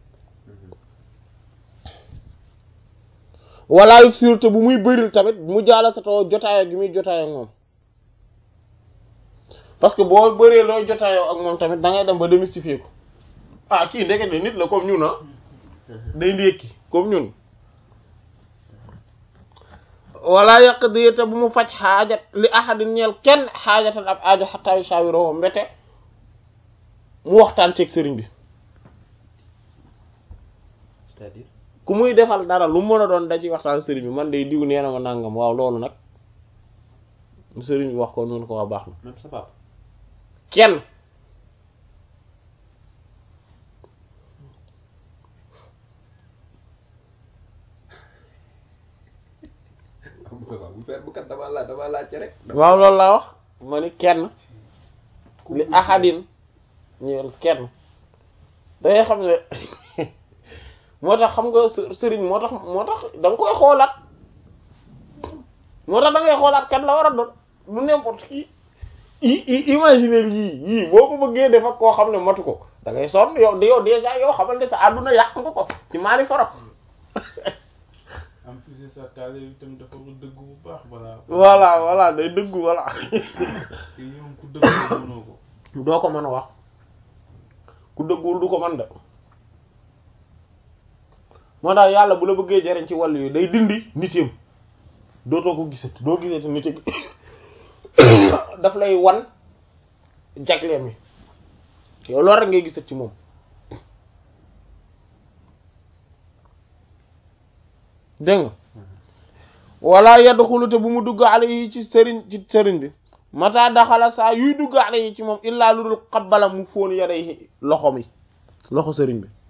walla surtout bu muy bëril tamit mu jaala sa too jotaayoo gi muy jotaayoo ak moom parce que boo bëree looy jotaayoo ak moom tamit da ngay dem ba démystifier ko ah kii ndekete nit la comme ñun ah day ndékki comme ñun wala yaqdi te bu mu faj xaajat li ahadin ñeel kenn xaajatan ab aajo xataa yu saawiroo mbete mu waxtaan ceeg sëriñ bi c'est-à-dire ku muy defal dara lu mën a doon da ci waxtaan sëriñ bi man de diw nee na ma nangam waaw loolu nag sëriñ bi wax ko noonu ko waa baax na même sa papa kenn bu fer bu kat dama laaj dama laaj rek waaw loolu laa wax ma ni kenn li ahadin ñeel kenn dangay xam ne moo tax xam nga sëriñ moo tax moo tax da nga koy xoolaat moo tax da ngay xoolaat kan la war a doon du n'importe qui i imaginer yii yii boo ko bëggee def ak koo xam ne matu ko da ngay sonn yow yow déjà yow xamal ne sa àdduna yàq nga ko ci maali farok en plus sa taale yi tamit dafa dëgg bu baax voilà. voilà voilà day dëggu voilà. parce que ñoom ku dëgg mënoo ko. doo ko mën a wax ku dëggul du ko mën de moo tax yàlla bu la bëggee jariñ ci wàllu yi day dindi nit yam dootoo ko gisati doo gisati nit yi daf lay wan jagleem yi yow loolu rek ngay gisati ci moom dégg nga wala yadxulu te bu mu dugg alayhi ci sëriñ ci sëriñ bi mata daxala saa yuy dugg alayhi ci moom illaa lu dul qabbala mu fóon yaday loxom yi loxo sëriñ bi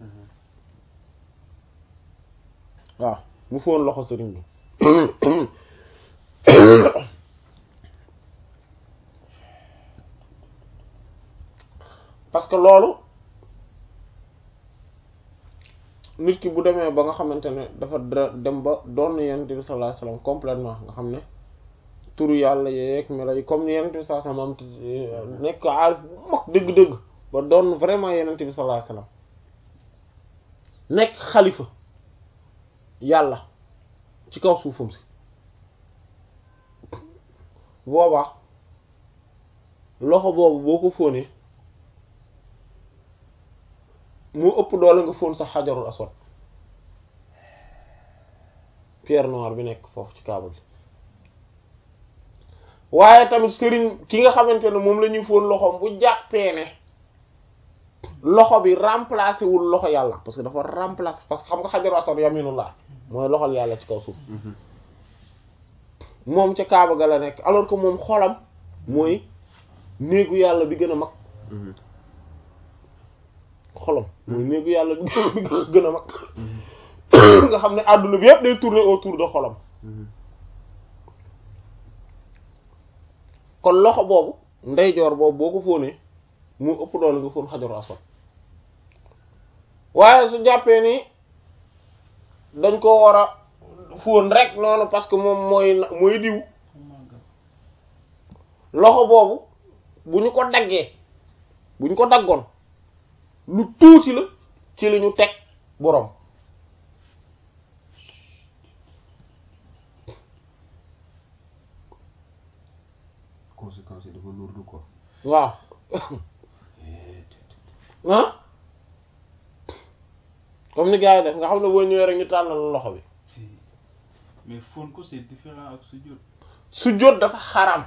waaw mu fóon loxo sëriñ bi parce que loolu nit ki bu demee ba nga xamante ne dafa dem ba doon yonent bi sallallahu alayhi wasallam complètement nga xam ne turu yàlla yeeg melo yi comme ni yonent bi sallallahu alayhi wasallam nekk aarif bu mag dëgg-dëgg ba doon vraiment yonent bi sallallahu alayhi wasallam nekk xalifa yàlla ci kaw suufam si boobaa loxo boobu boo ko fóonee mu ëpp doole nga fóon sax xajarul aswad pierre noire bi nekk foofu ci kaaba gi waaye tamit sëriñ ki nga xamante ne moom la ñuy fóon loxoom bu jàppee ne loxo bi remplacé wul loxo yàlla parce que dafa remplacé parce que xam nga xajarul aswad yaminullah mooy loxol yàlla ci kaw suuf moom ca kaaba ga la nekk alors que moom xolam mooy néegu yàlla bi gën a mag xolam mooy néegu yàlla bi gën a mag nga xam ne àdduna bi yëpp day tourner autour de xolam kon loxo boobu ndeyjoor boobu boo ko fóonee mu ëpp doole nga fóon xajaru aswad waaye su jàppee ni dañ ko war a fóon rek noonu parce que moom mooy mooy diw loxo boobu bu ñu ko daggee bu ñu ko daggoon lu tuuti la ci li ñu teg boroom conséquences yi dafa lourd quoi. waaw ah comme ni gars yi def nga xam ne boo ñëwee rek ñu tàllal loxo bi. mais fóon ko c'est différent ak sujjóot. sujjóot dafa xaram.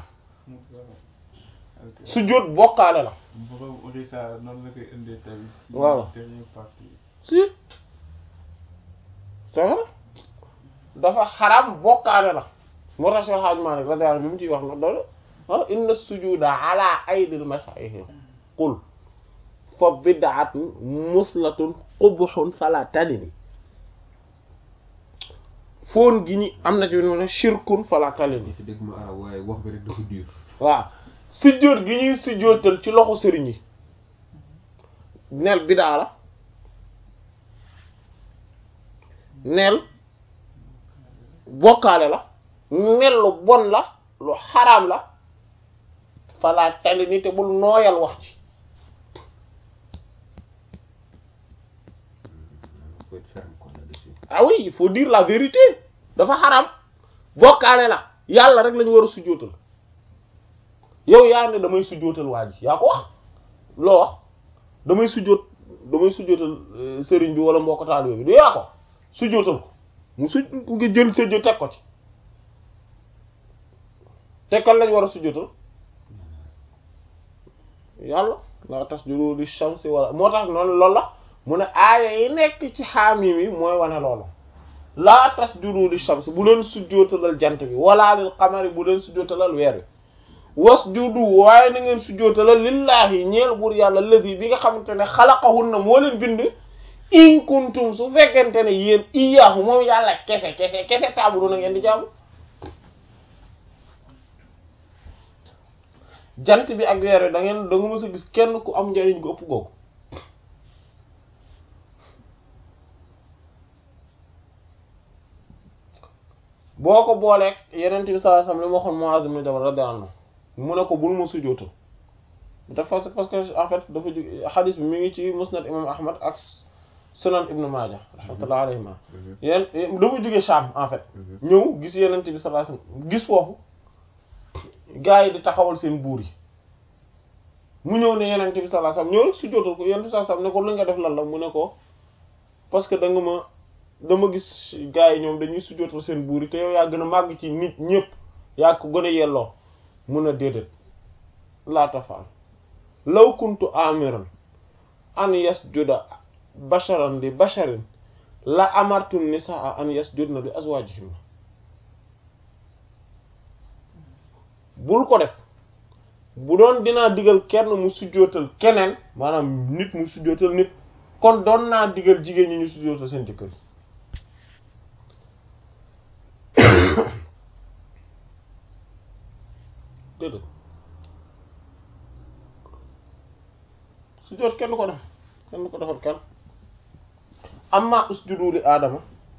sujjóot bokkaale la. borom Orissa noonu la koy indee tamit. waaw ci dernière partie. si c'est vrai dafa xaram bokkaale la moo tax Cheikh Hadj Malick radiyallahu anhu bi mu ciy wax na doole ah inna sujuda ala aydil mashayikh qul fa bid'atun muslatun qubhun fala talini foon gi ñi am na ci ne shirkun fala talini fi dégg ma arab waaye wax bi rek dafa dur. waaw sujjóot gi ñuy sujjóotal ci loxo sëriñ yi neel bidaa la neel bokkaale la neel lu bon la lu xaraam la fala tali ni te bul nooyal wax ci ah oui il faut dire la vérité dafa xaraam bokkaale la yàlla rek lañu war a sujjóotal yow yaa ne damay sujjóotal waa ji yaa ko wax loo wax damay sujjóot damay sujjóotal sëriñ bi wala mbokk taalibe bi du yaa ko sujjóotal ko mu suj nga jël sa jë teg ko ci te kan lañ war a sujjóotal yàlla laa tasjudu li shamsi wala moo tax noonu loolu la mu ne aaya yi nekk ci xaamim yi mooy wane loolu laa tasjudu li shamsi bu leen sujjóotalal jant bi wala lil qamari bu leen sujjóotalal weer wi wasjudu waaye na ngeen sujjóotalal lillahi ñeel buur yàlla ladi bi nga xamante ne xalaqahunna moo leen bind in kuntum su fekkente ne yéen iyaahu moom yàlla kese kese kese taabudu na ngeen di jaamu jant bi ak weer wi da ngeen da nga mës a gis kenn ku am njariñ gu ëpp googu boo ko booleeg Yonent bi sallallahu alayhi wasallam li mu waxoon Muaz ibn Jabal radiyallahu anhu mu ne ko bul ma sujjóotal dafa parce que en fait dafa jóg xadis bi mi ngi ci Musnad imam Ahmad ak Sunan Ibn Maaja rahmatullahi alayhima yéen dafa jóge Sham en fait ñëw gis Yonent bi sallallahu alayhi wasallam gis foofu gaa yi di taxawal seen buur yi mu ñëw ne Yonent bi sallallahu alayhi wasallam ñëw sujjóotal ko Yonent bi sallallahu alayhi wasallam ne ko lu nga def lan la mu ne ko parce que da nga ma dama gis gaa yi ñoom dañuy sujjóotal seen buur yi te yow yaa gën a màgg ci nit ñëpp yaa ko gën a yelloo mun a déedéet laa tafaal law kuntu amiran an yasjuda basharan li basharin la amartu nisaa an yasjudna li azwajihinna bul ko def bu doon dinaa digal kenn mu sujjóotal keneen maanaam nit mu sujjóotal nit kon doon naa digal jigéen ñi ñu sujjóotal seen jëkkër yi déedéet sujjóot kenn du ko def kenn du ko defal kenn amma usjudu li aadama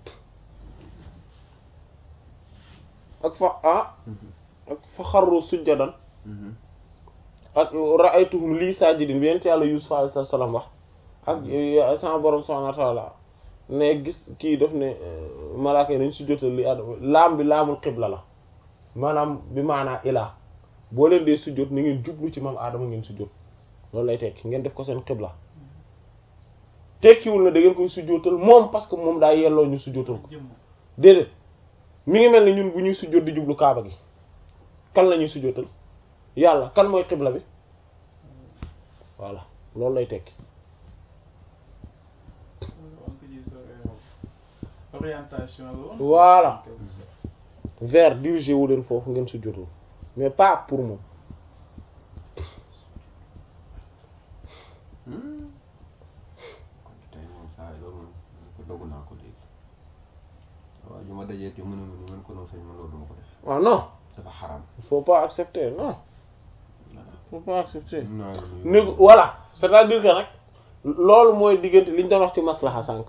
ak fa ah ak fa xarru sujjadan ak ra'aytuhum lii sajidin bi yent yàlla Yuusuf alayhi salaam wax ak sama borom subhaanahu wa ta'aala ne gis kii daf ne malaaka yi nañ sujjóotal li aadama laam bi laamul xibla la maanaam bi maanaa ilaa boo leen dee sujjóot ni ngeen jublu ci maam aadama ngeen sujjóot loolu lay tekki ngeen def ko seen xibla tekkiwul na da ngeen koy sujjóotal moom parce que moom daa yelloo ñu sujjóotal ko déedéet mi ngi mel ni ñun bu ñuy sujjóot di jublu kaaba gi kan la ñuy sujjóotal yàlla kan mooy xibla bi voilà loolu lay tekki orientation la voilà vers dirigé wu leen foofu ngeen sujjóotal mais pas pour moom tey moom saa yi loolu moom ko dogu naa ko léegi waaw ju ma dajee ci mënu mënu mën ko noonu sañ ma loolu duma ko def ah non dafa xaram il faut pas accepter non il faut pas accepter non ni voilà c'est-à-dire que nag loolu mooy diggante li ñu doon wax ci maslaha sànq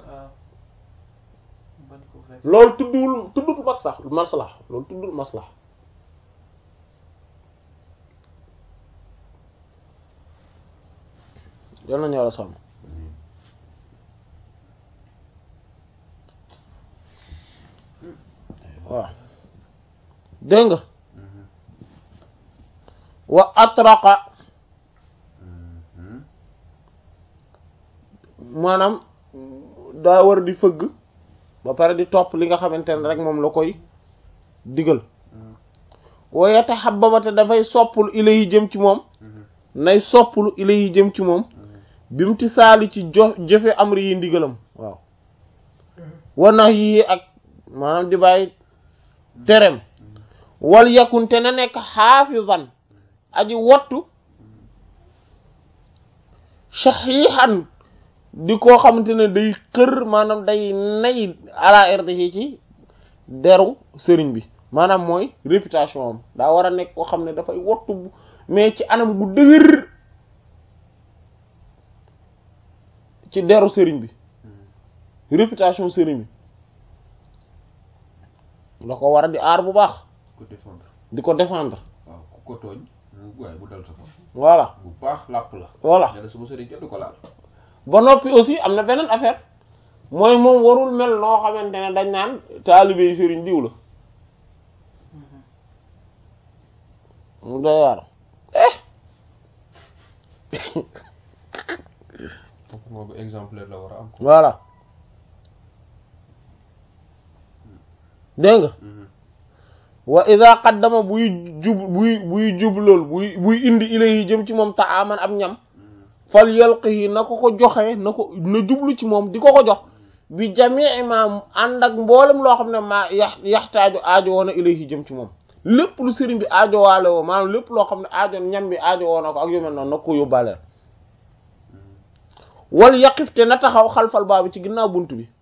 loolu tuddul tuddul mag sax maslaha loolu tuddul maslaha yal nañu yàlla sàmm waaw dégg nga wa atraqa maanaam daa war di fëgg ba pare di topp li nga xamante ne rek moom la koy digal wa yatahabbaba te dafay soppul ilayhi jëm ci moom nay soppulu ilayhi jëm ci moom bimu ti saali ci jo jëfe amri yi ndigalam waaw wana yi ak maanaam di bàyyi terem wal yakun te na nekk xaafizan aji wottu shahihan di koo xamante ne day xër maanaam day nay ala irdihi ci deru sëriñ bi maanaam mooy réputation am daa war a nekk koo xam ne dafay wottu mais ci anam gu dëgër ci deru sëriñ bi réputation sëriñ bi da ko war a di aar bu baax ko défendre di ko défendre waaw ku ko tooñ mu waaye bu dal sa kaw voilà bu baax làpp la voilà ne la suma sëriñ kenn du ko laal ba noppi aussi am na beneen affaire mooy moom warul mel noo xamante ne dañ naan taalibe yi sëriñ diw la mu doy waar eh comportement bu exemplaire la war a am voilà dégg nga wa ida qaddama buy jub buy buy jublool buy buy indi ilayhi jëm ci moom ta'aman ab ñam fal yalqihi na ko ko joxe na ko na jublu ci moom di ko ko jox bi jamii ma ànd ak mboolem loo xam ne maa yax yaxtaaju aajo woon a ilayhi jëm ci moom lépp lu sëriñ bi aajo waale woo maanaam lépp loo xam ne aajoon ñam bi aajo woon na ko ak yu mel noonu na ko yóbbaaleel wal yaqif te na taxaw xalfal baa bi ci ginnaaw bunt bi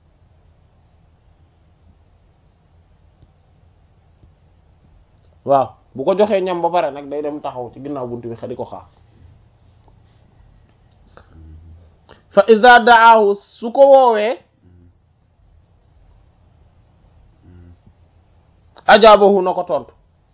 waaw bu ko joxee ñam ba pare nag day dem taxaw ci ginnaaw bunt bi xadi ko xaar fa iza da'ahu su ko woowee ajaabahu na ko tontu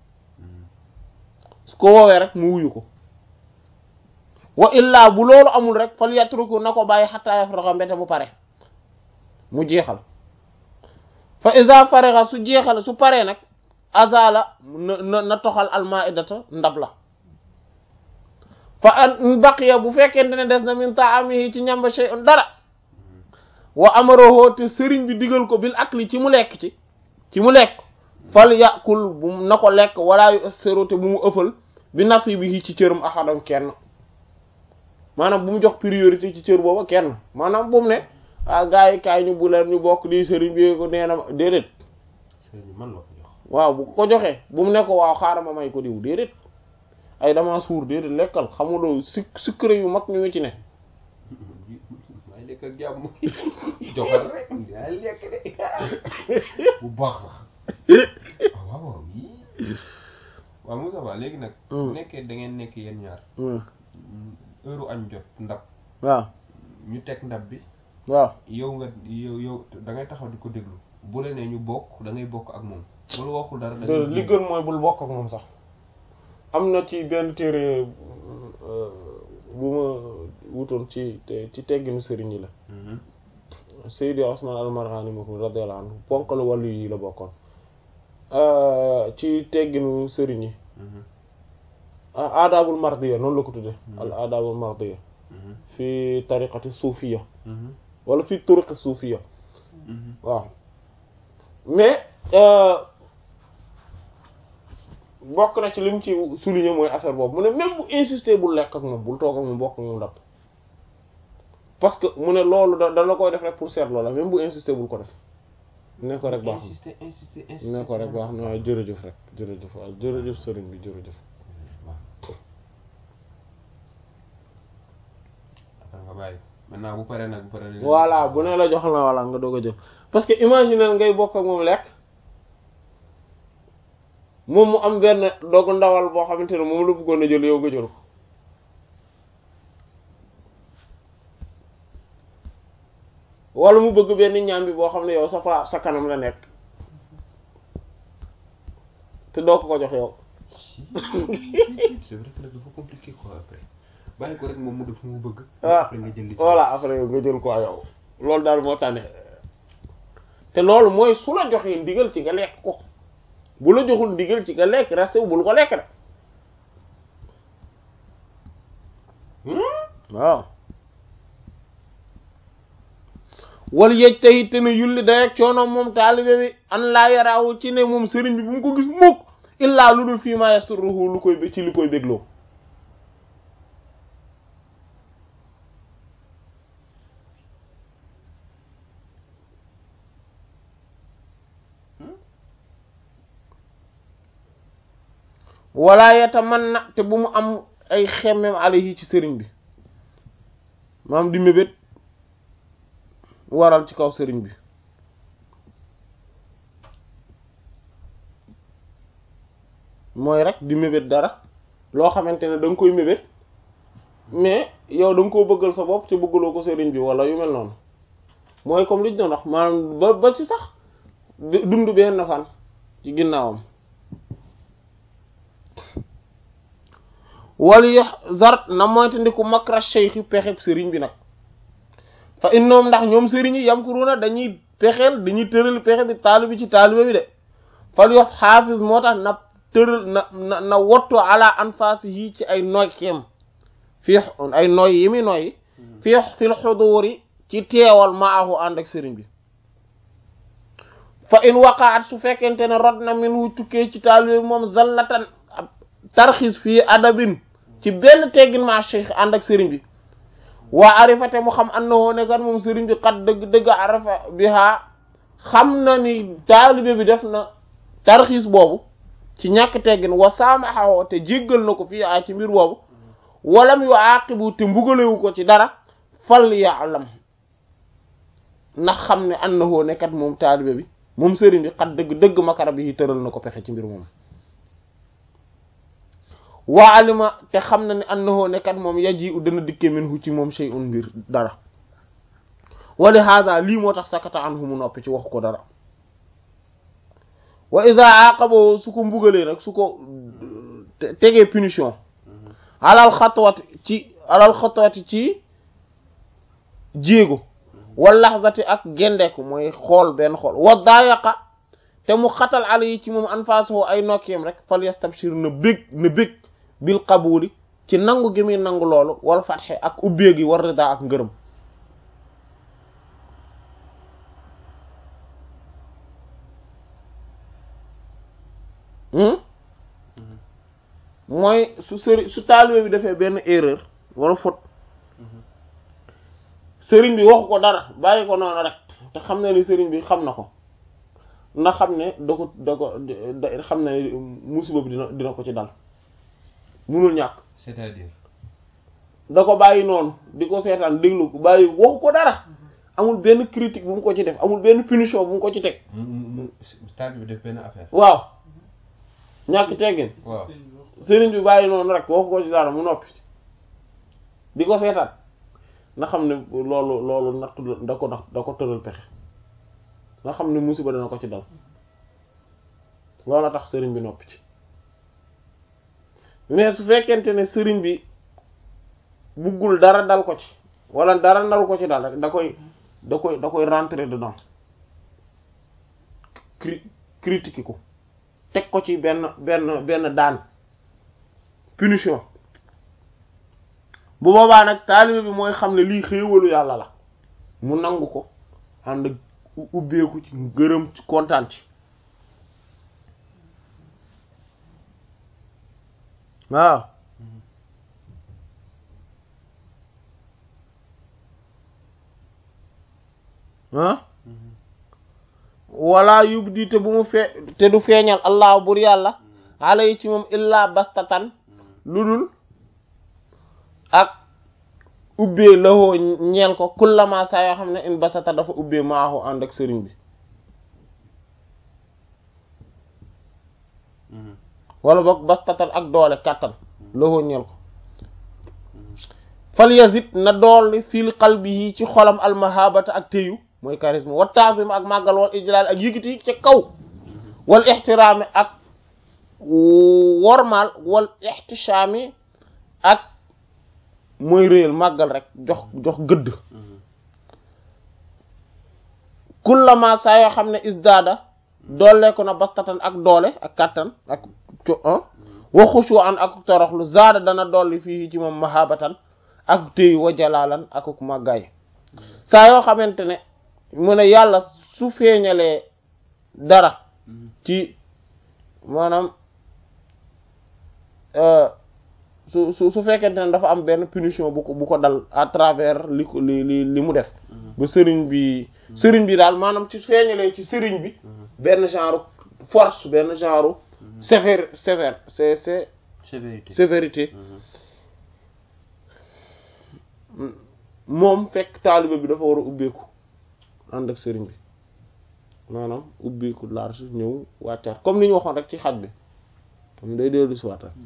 su ko woowee rek mu wuyu ko wa illaa bu loolu amul rek fal yatruku na ko bàyyi xataa yafraxa mbete mu pare mu jeexal fa iza faraxa su jeexal su paree nag azala na na toxal almaidata ndab la fa an baqiya bu fekkente ne des na min ta'amihi ci ñamba shay'un dara wa amaroho te sëriñ bi digal ko bil akli ci mu lekk ci ci mu lekk fal yàqul bu na ko lekk wala yu férote bu mu ëffal bi nasibihi ci cërum axadam kenn maanaam bu mu jox priorité ci cër booba kenn maanaam bu mu ne ah gars yi kaay ñu bu leen ñu bokk di sëriñ bi ko nee na ma déedéet sëriñ man la ko jox waaw bu ko joxee bu mu ne ko waaw xaaral ma may ko diw déedéet ay dama suur déedéet lekkal xamuloo sik secret yu mag ñu ngi ci ne may lekk ak jàmm joxal rek yaa lekk de bu baax sax waaw waaw yii waaw Moussa Ba léegi nag bu nekkee da ngeen nekk yéen ñaar heure añ jot ndab waaw ñu teg ndab bi waaw yow nga yow yow da ngay taxaw di ko déglu bu la nee ñu bokk da ngay bokk ak moom bul waxul dara da li gën mooy bul bokk ak moom sax am na ci benn téere bu ma wutoon ci ci tegginu sëriñ yi la Seydi Osman al-Marghani moom radiyallahu anhu ponkalu wàllu yi la bokkoon ci tegginu sëriñ yi aadaabul mardiya noonu la ko tudde al aadaabul mardiya fi tariqati suufiya wala fi turuqi suufiya waaw mais bokk na ci lim ci souligner mooy affaire boobu mu ne même bu insister bul lekk ak moom bul toog ak moom bokk moom ndab parce que mu ne loolu da dana koy def rek pour seet loola même bu insister bul ko def ne ko rek baax na ne ko rek baax na jërëjëf rek jërëjëf waaw jërëjëf sëriñ bi jërëjëf nga bàyyi maintenant bu paree nag bu paree voilà bu ne la jox la walla nga doog a jël parce que imaginer ngay bokk ak moom lekk moom mu am benn dogu ndawal boo xamante ne moom la bëggoon a jël yow nga jël ko wala mu bëgg benn ñaam bi boo xam ne yow sa fa sa kanam la nekk te doo ko ko jox yow. c'est vrai que nag dafa compliqué quoi après bàyyi ko rek moom mu def mu bëgg. ah après nga jël li voilà après nga jël ko yow loolu daal moo tànne te loolu mooy su la joxee ndigal ci nga lekk ko bu la joxul ndigal ci nga lekk resté bul ko lekk de waaw. wal yëj tey te ne yulli day ak coono moom taalibe bi an laa yaraawu ci ne moom sëriñ bi bu mu ko gis mukk illaa lu dul fii ma yasurruhu lu koy ci li koy bégloo wala yatamanna te bu mu am ay xemmem alayhi ci sëriñ bi maam di mébét waral ci kaw sëriñ bi mooy rek di mébét dara loo xamante ne da nga koy mébét mais yow da nga koo bëggal sa bopp te bëggaloo ko sëriñ bi wala yu mel noonu mooy comme li ñu doon wax maanaam ba ba ci sax dund benn fan ci ginnaawam wala yaxzar na moytandiku makra shaykh pexeb sëriñ bi nag fa innoom ndax ñoom sëriñ yi yamkuruna dañuy pexeel dañuy tëral pexe bi taalibi ci taaliba bi de fal yox xaafis moo tax na tëral na na na wottu ala anfaasi yi ci ay noykeem fii ay noy yi muy noy fii fil xuduuri ci teewal maahu ànd ak sëriñ bi fa in waqaat su fekkente ne rod na min wu tukkee ci taaliba bi moom zallatan tarxis fii adabin ci benn teggin ma cheikh ànd ak sëriñ bi waa arifate mu xam annahu ne kat moom sëriñ bi xat dëgg dëgg arafa biha xam na ni taalibe bi def na tarxiis boobu ci ñàkk teggin wa saamaxawoo te jéggal na ko fii a ci mbir boobu walam yu aqibu te mbugalewu ko ci dara fal ya'lam ndax xam ne annahu ne kat moom taalibe bi moom sëriñ bi xat dëgg dëgg makara bi tëral na ko pexe ci mbir moom waa alima te xam na ne annahu ne kat moom yaji u dana dikke minhu ci moom shay'un mbir dara wali hada lii moo tax sakata anhu mu noppi ci waxu ko dara wa iza aqabahu su ko mbugalee nag su ko tegee punition alal xatwati ci alal xatwati ci jéego wal laxzati ak gendeku mooy xool benn xool wa dayaqa te mu xatal ala yi ci moom anfaasuhu ay nokkeem rek fal yastabshir na bég na bég bil qabuli ci nangu gi muy nangu loolu wal fatxe ak ubbee gi war rida ak ngërëm mooy su sëri su taalibe bi defee benn erreur wala faute sëriñ bi waxu ko dara bàyyi ko noonu rek te xam na ni sëriñ bi xam na ko na xam ne da ko da ko da xam na ne musiba bi dina dina ko ci dal munul ñàkk. c'est-à-dire. da ko bàyyi noonu di ko seetaan déglu ko bàyyi waxu ko dara amul benn critique bu mu ko ci def amul benn punition bu mu ko ci teg. taalibe bi def benn affaire. waaw ñàkk teggin. waaw sëriñ bi bàyyi noonu rek waxu ko ci dara mu noppi di ko seetaan na xam ne loolu loolu nattu da ko da ko tëral pexe nga xam ne musiba dana ko ci dal loolu tax sëriñ bi noppi ci mais su fekkente ne sëriñ bi buggul dara dal ko ci wala dara naru ko ci dal rek da koy da koy da koy rentrer dedans cri critiquer ko teg ko ci benn benn benn daan punition bu boobaa nag taalibe bi mooy xam ne lii xéewalu yàlla la mu nangu ko ànd ubbeeku ci gërëm ci kontaan ci waaw ah wala yubdi te bu mu fee te du feeñal allah bur yàlla ala yi ci moom illaa bastatan lu dul ak ubbee lawoo ñeel ko kullama saa yoo xam ne in basata dafa ubbee maaxu ànd ak sëriñ bi wala boog bastatan ak doole kàttan lawoo ñeel ko fal yazid na dool fil qalbihi ci xolam almahabata ak téyu mooy charisme wa ta'zim ak màggal wal ijlal ak yëgiti ci kaw wal ihtirami ak wormal wal ihtishami ak mooy réel màggal rek jox jox gëdd kullama saa yoo xam ne isdaada doole ko na bastatan ak doole ak kàttan ak co wa khushu'an ak toroxlu zaada dana dolli fii ci moom mahabatan ak téyu wa jalaalan ak ak màggaay saa yoo xamante ne mu ne yàlla su feeñalee dara ci maanaam su su su fekkente ne dafa am benn punition bu ko bu ko dal à travers li ko li li li mu def ba sëriñ bi sëriñ bi daal maanaam ci feeñalee ci sëriñ bi benn genre force benn genre sévère sévère c'est c'est sévérité sévérité moom fekk taalibe bi dafa war a ubbeeku ànd ak sëriñ bi maanaam ubbeeku large ñëw wàccaat comme ni ñu waxoon rek ci xaj bi comme day dellu si waatal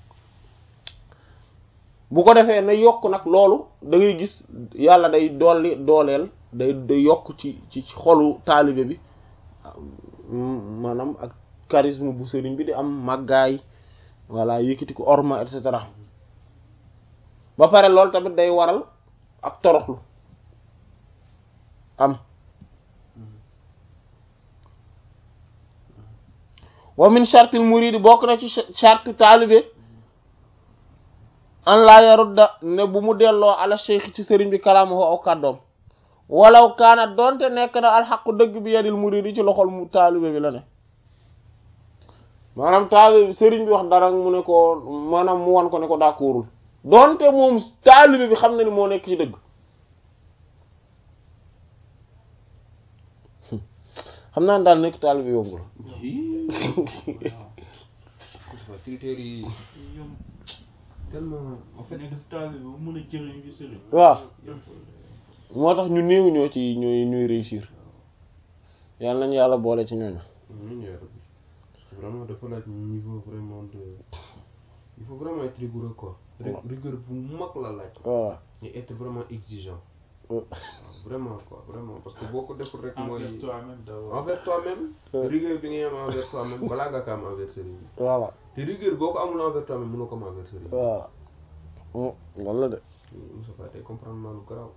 bu ko defee na yokk nag loolu da ngay gis yàlla day dolli dooleel day day yokk ci ci xolu taalibe bi maanaam ak charisme bu sëriñ bi di am màggaay voilà yëkkati ko orma et cetera ba pare loolu tamit day waral ak toroxlu am wa min shartil muridi bokk na ci charte taalibe an laa yarudda ne bu mu delloo ala cheikh ci sëriñ bi kalaamahu aw kàddoom walaw kaana doonte nekk na alxaqu dëgg bi yadil muridi ci loxol mu taalibe bi la ne maanaam taalibe bi sëriñ bi wax dara mu ne ko maanaam mu wan ko ne ko d'accordul doonte moom taalibe bi xam na ni moo nekk ci dëgg xam naa daal nekk taalibe yombul critères yi tellement en fait def taalibe bu mën a jëriñ ci sëriñ waaw moo tax ñu néew ñoo ci ñooy ñooy réussir yàlla nañu yàlla boole ci ñooñu vraiment dafa laaj niveau vraiment de il faut vraiment être rigoureux quoi rigueur bu mag la laaj voilà et être vraiment exigeant vraiment quoi vraiment parce que boo ko deful rek mooy envers toi-même d'abord. envers toi-même rigueur bi ngay am envers toi-même balaa nga ko am envers sëriñ bi voilà te rigueur boo ko amul envers toi-même mënoo ko am envers sëriñ bi voilà walla de Moussa Faye tey comprendre naa lu garaaw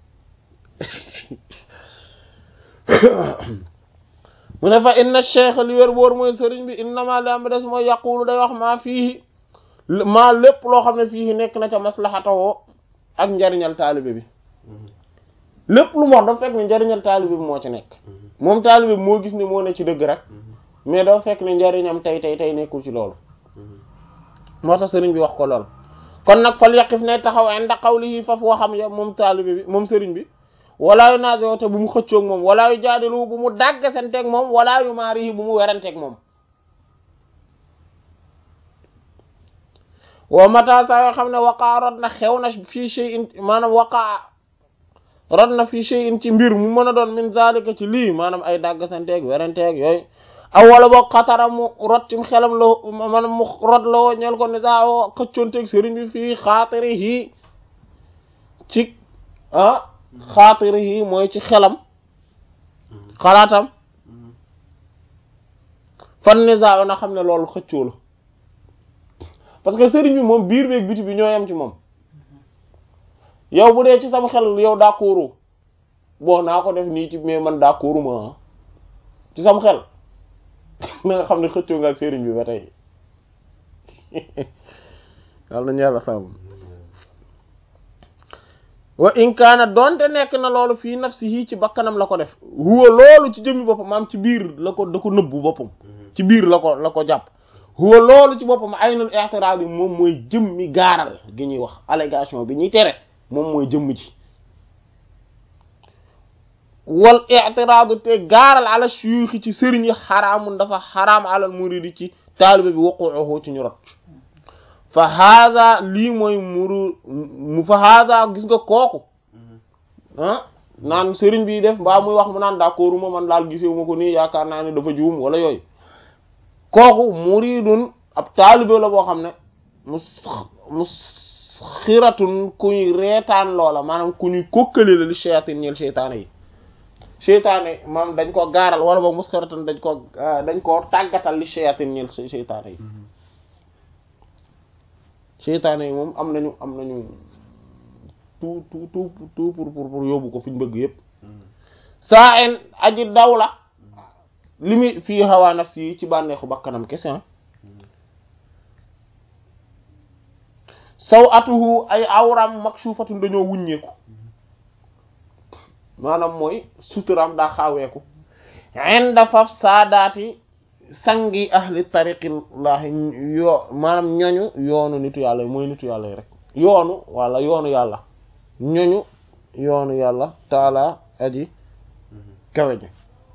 mu ne fa inna cheikh li wér boor mooy sëriñ bi innama li am des mooy yaqulu day wax maa fii maa lépp loo xam ne fii nekk na ca maslahatawoo ak njariñal taalibe bi lépp lu mu wax dafa fekk ne njariñal taalibe bi moo ci nekk moom taalibe bi moo gis ne moo ne ci dëgg rek mais dafa fekk ne njariñam tey tey tey nekkul ci loolu moo tax sëriñ bi wax ko lool kon nag fal yaqif ne taxaw inda qawlihi faf waxam ya moom taalibe bi moom sëriñ bi walaa yu naase te bu mu xëccoog moom walaa yu jaadilu bu mu dàggasanteeg moom walaa yu maarihi bu mu weranteeg moom wa mata saa yoo xam ne waqaa rod na xew na fii shay'in maanaam waqaa rod na fii shay'in ci mbir mu mën a doon min zalika ci lii maanaam ay dàggasanteeg weranteeg yooyu aw wala boog xatara mu rot ci xelam la maanaam mu rot la woo ñeel ko ne saa woo xëccoonteeg sëriñ bi fii xaatirihi ci ah xaatirihi mooy ci xelam xalaatam fan ne saa na xam ne loolu xëccoo la parce que sëriñ bi moom biir beeg biti bi ñoo yam ci moom yow bu dee ci sama xel yow d'accord bon naa ko def nii ci mais man d'accord ma ci sama xel na nga xam ne xëccoo nga ak sëriñ bi ba tey yàlla nañu yàlla sàmm wa in kaana donte nekk na loolu fii nafsihi ci bakkanam la ko def huwa loolu ci jëmmi boppam maam ci biir la ko da ko nëbbu boppam ci biir la ko la ko jàpp huwa loolu ci boppam aynul i'tirad bi moom mooy jëmmi gaaral gi ñuy wax allégation bi ñuy tere moom mooy jëmm ji wal i'tirad te gaaral ala shuyukh ci sëriñ yi xaraamun dafa xaraam alal muridi ci taalibe bi waquuhu ci ñu rot fa hada lii mooy muru mu fa hada gis nga kooku ah naan sëriñ bi def mbaa muy wax mu naan d'accord ma man daal gisewuma ko nii yaakaar naa ne dafa juum wala yooyu kooku muridun ab taalibe la boo xam ne mu mu xiratun kuñuy reetaan loola maanaam ku ñuy kokkali la li shayatin ñeel seytaane yi seytaane maanaam dañ ko gaaral wala boog muskaratan dañ ko dañ koo tàggatal li shayatin ñeel seytaane yi seytaane yi moom am nañu am nañu tout tout tout tout pour pour pour yóbbu ko fi ñu bëgg yépp saa en aji daw la li muy fii hawa nafsi yi ci bànneexu bakkanam kese saw atuhu ay awram makshufatun dañoo wuññeeku maanaam mooy suturaam daa xaaweeku inda faf saadaati sangi ahli tariqillahi yoo maanaam ñoñu yoonu nitu yàlla yi mooy nitu yàlla yi rek yoonu wala yoonu yàlla ñoñu yoonu yàlla taala aji kawe ji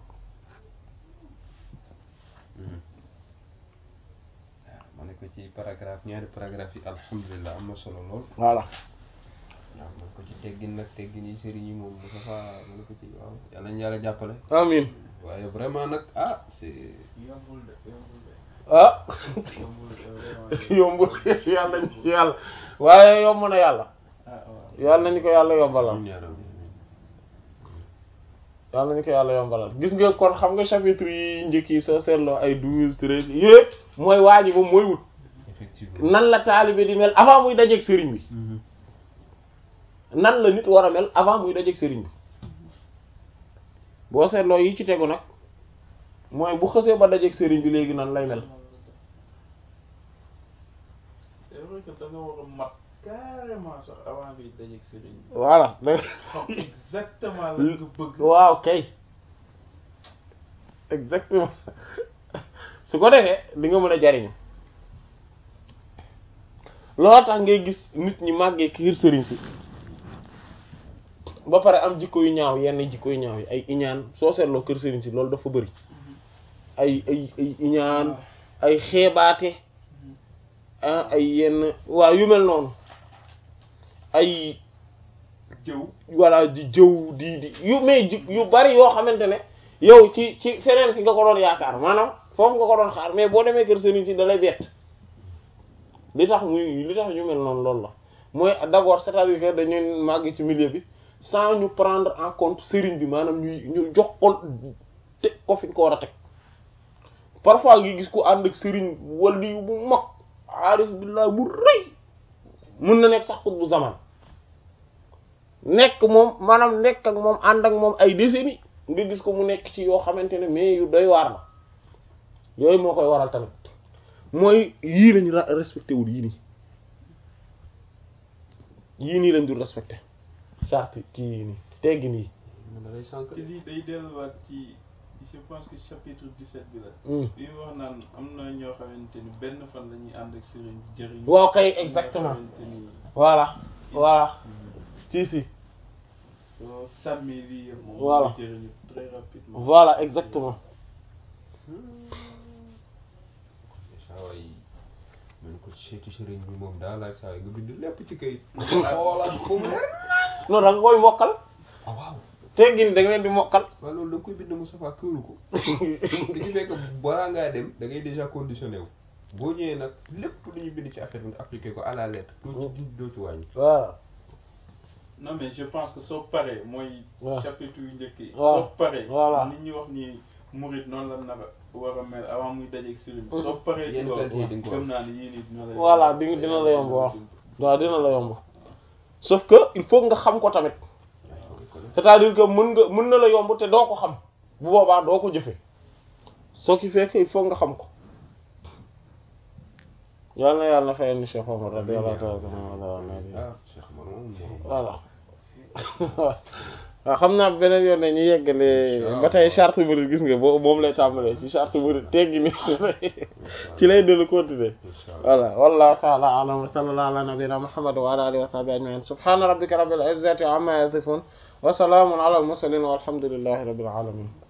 ma ne ko ci paragraphe ñaari paragraphe yi alhamdulilah am na solo lool voilà waaw man ko ci teggin nag teggin yi sëriñ yi moom Moussa Fa ma ne ko ci waaw yàlla ñu yàlla jàppale amin waaye vraiment nag ah c'est yombul de yombul de ah yombul de vraiment. yombul yàlla nañ ci yàlla waaye yomb na yàlla ah waaw. yàlla nañu ko yàlla yombalal ñun ñaaram yàlla nañu ko yàlla yombalal gis nga kon xam nga chapitre yi njëkk yi soo seetloo ay douze treize yëpp mooy waa ji moom mooy wut effectivement nan la taalibe di mel avant muy dajeeg sëriñ bi nan la nit war a mel avant muy dajeeg sëriñ bi boo seetloo yi ci tegu nag mooy bu xësee ba dajeeg sëriñ bi léegi nan lay mel c'est vrai que da nga war a mat carrément sax avant bi dajeeg sëriñ bi. voilà xam exactement la nga bëgg. waaw kay exactement su ko defee di nga mën a jariñu loolu tax ngay gis nit ñi màggee kiir sëriñ si ba pare am jikko yu ñaaw yenn jikko yu ñaaw yi ay iñaan soo seetloo kër sëriñ si loolu dafa bëri ay ay ay iñaan ay xeebaate ah ay yenn waaw yu mel noonu ay jëw. voilà di jëw di di yu mais ji yu bari yoo xamante ne yow ci ci feneen fi nga ko doon yaakaar maanaam foofu nga ko doon xaar mais boo demee kër sëriñ si da lay bett li tax muy li tax ñu mel noonu loolu la mooy d'abord c'est-à-dire que dañu màgg ci milieu bi sans ñu prendre en compte sëriñ bi maanaam ñuy ñu jox ko teg ko fi ñu ko war a teg parfois ngi gis ku ànd ak sëriñ wali bu mag aarif billah bu rëy mën na nekk sax xut bu zaman nekk moom maanaam nekk ak moom ànd ak moom ay décennies nga gis ko mu nekk ci yoo xamante ne mais yu doy waar la yooyu moo koy waral tamit mooy yii lañu respecté wul yii nii yii nii lañ dul respecté charte kii yii nii teggi nii te lii day delluwaat ci je pense que chapitre dix-sept bi la bi wax naan am na ñoo xamante ni benn fan la ñuy ànd ak sëriñ jëriñ waaw kay exactement voilà voilà si si soo sàmmee lii yëpp moom voilà jëriñu très rapidement voilà exactement saa yi man ko seeti sëriñ bi moom daa laaj saa yi nga bind lépp ci kayit xoolaat ko mu leer non da nga koy mokkal ah waaw teggin da nga leen di mokkal waaw loolu da nga koy bind Moustapha këru ko li ci fekk balaa ngaa dem da ngay déjà conditionné wu boo ñëwee nag lépp lu ñu bind ci affaire bi nga appliqué ko à la lettre doo ci doo ci wàññi voilà non mais je pense que soo paree mooy waaw chapitre yu njëkk yi waaw soo paree voilà nit ñi wax ni murid noonu la nar a war a mel avant muy dajeeg sëriñ bi soo paree ci yenn loolu qualité yi di nga ko gëm naa ni yii nii dina la voilà di dina la yomb waaw waaw dina la yomb sauf que il faut nga xam ko tamit c'est-à-dire que mën nga mën na la yomb te doo ko xam bu boobaa doo ko jëfe soo ki fekk il faut nga xam ko yal na yàlla na fayal ni Cheikh Omar radiyallahu ta'ala anhu ah Cheikh Omar moom voilà waaw xam naa beneen yoon ne ñu yeggale ba tey charte murid gis nga boo moom lay tàmbalee ci charte murid teggi ni ci lay dellu continuer voilà wallahu ta'ala a'lam wa sallallahu ala nabiyyina Muhammad wa ala alihi wa sahbihi ajma'in subhana rabbika rabbil izzati amma yasifun wa salamun ala al mursalin walhamdulillahi rabbil alamin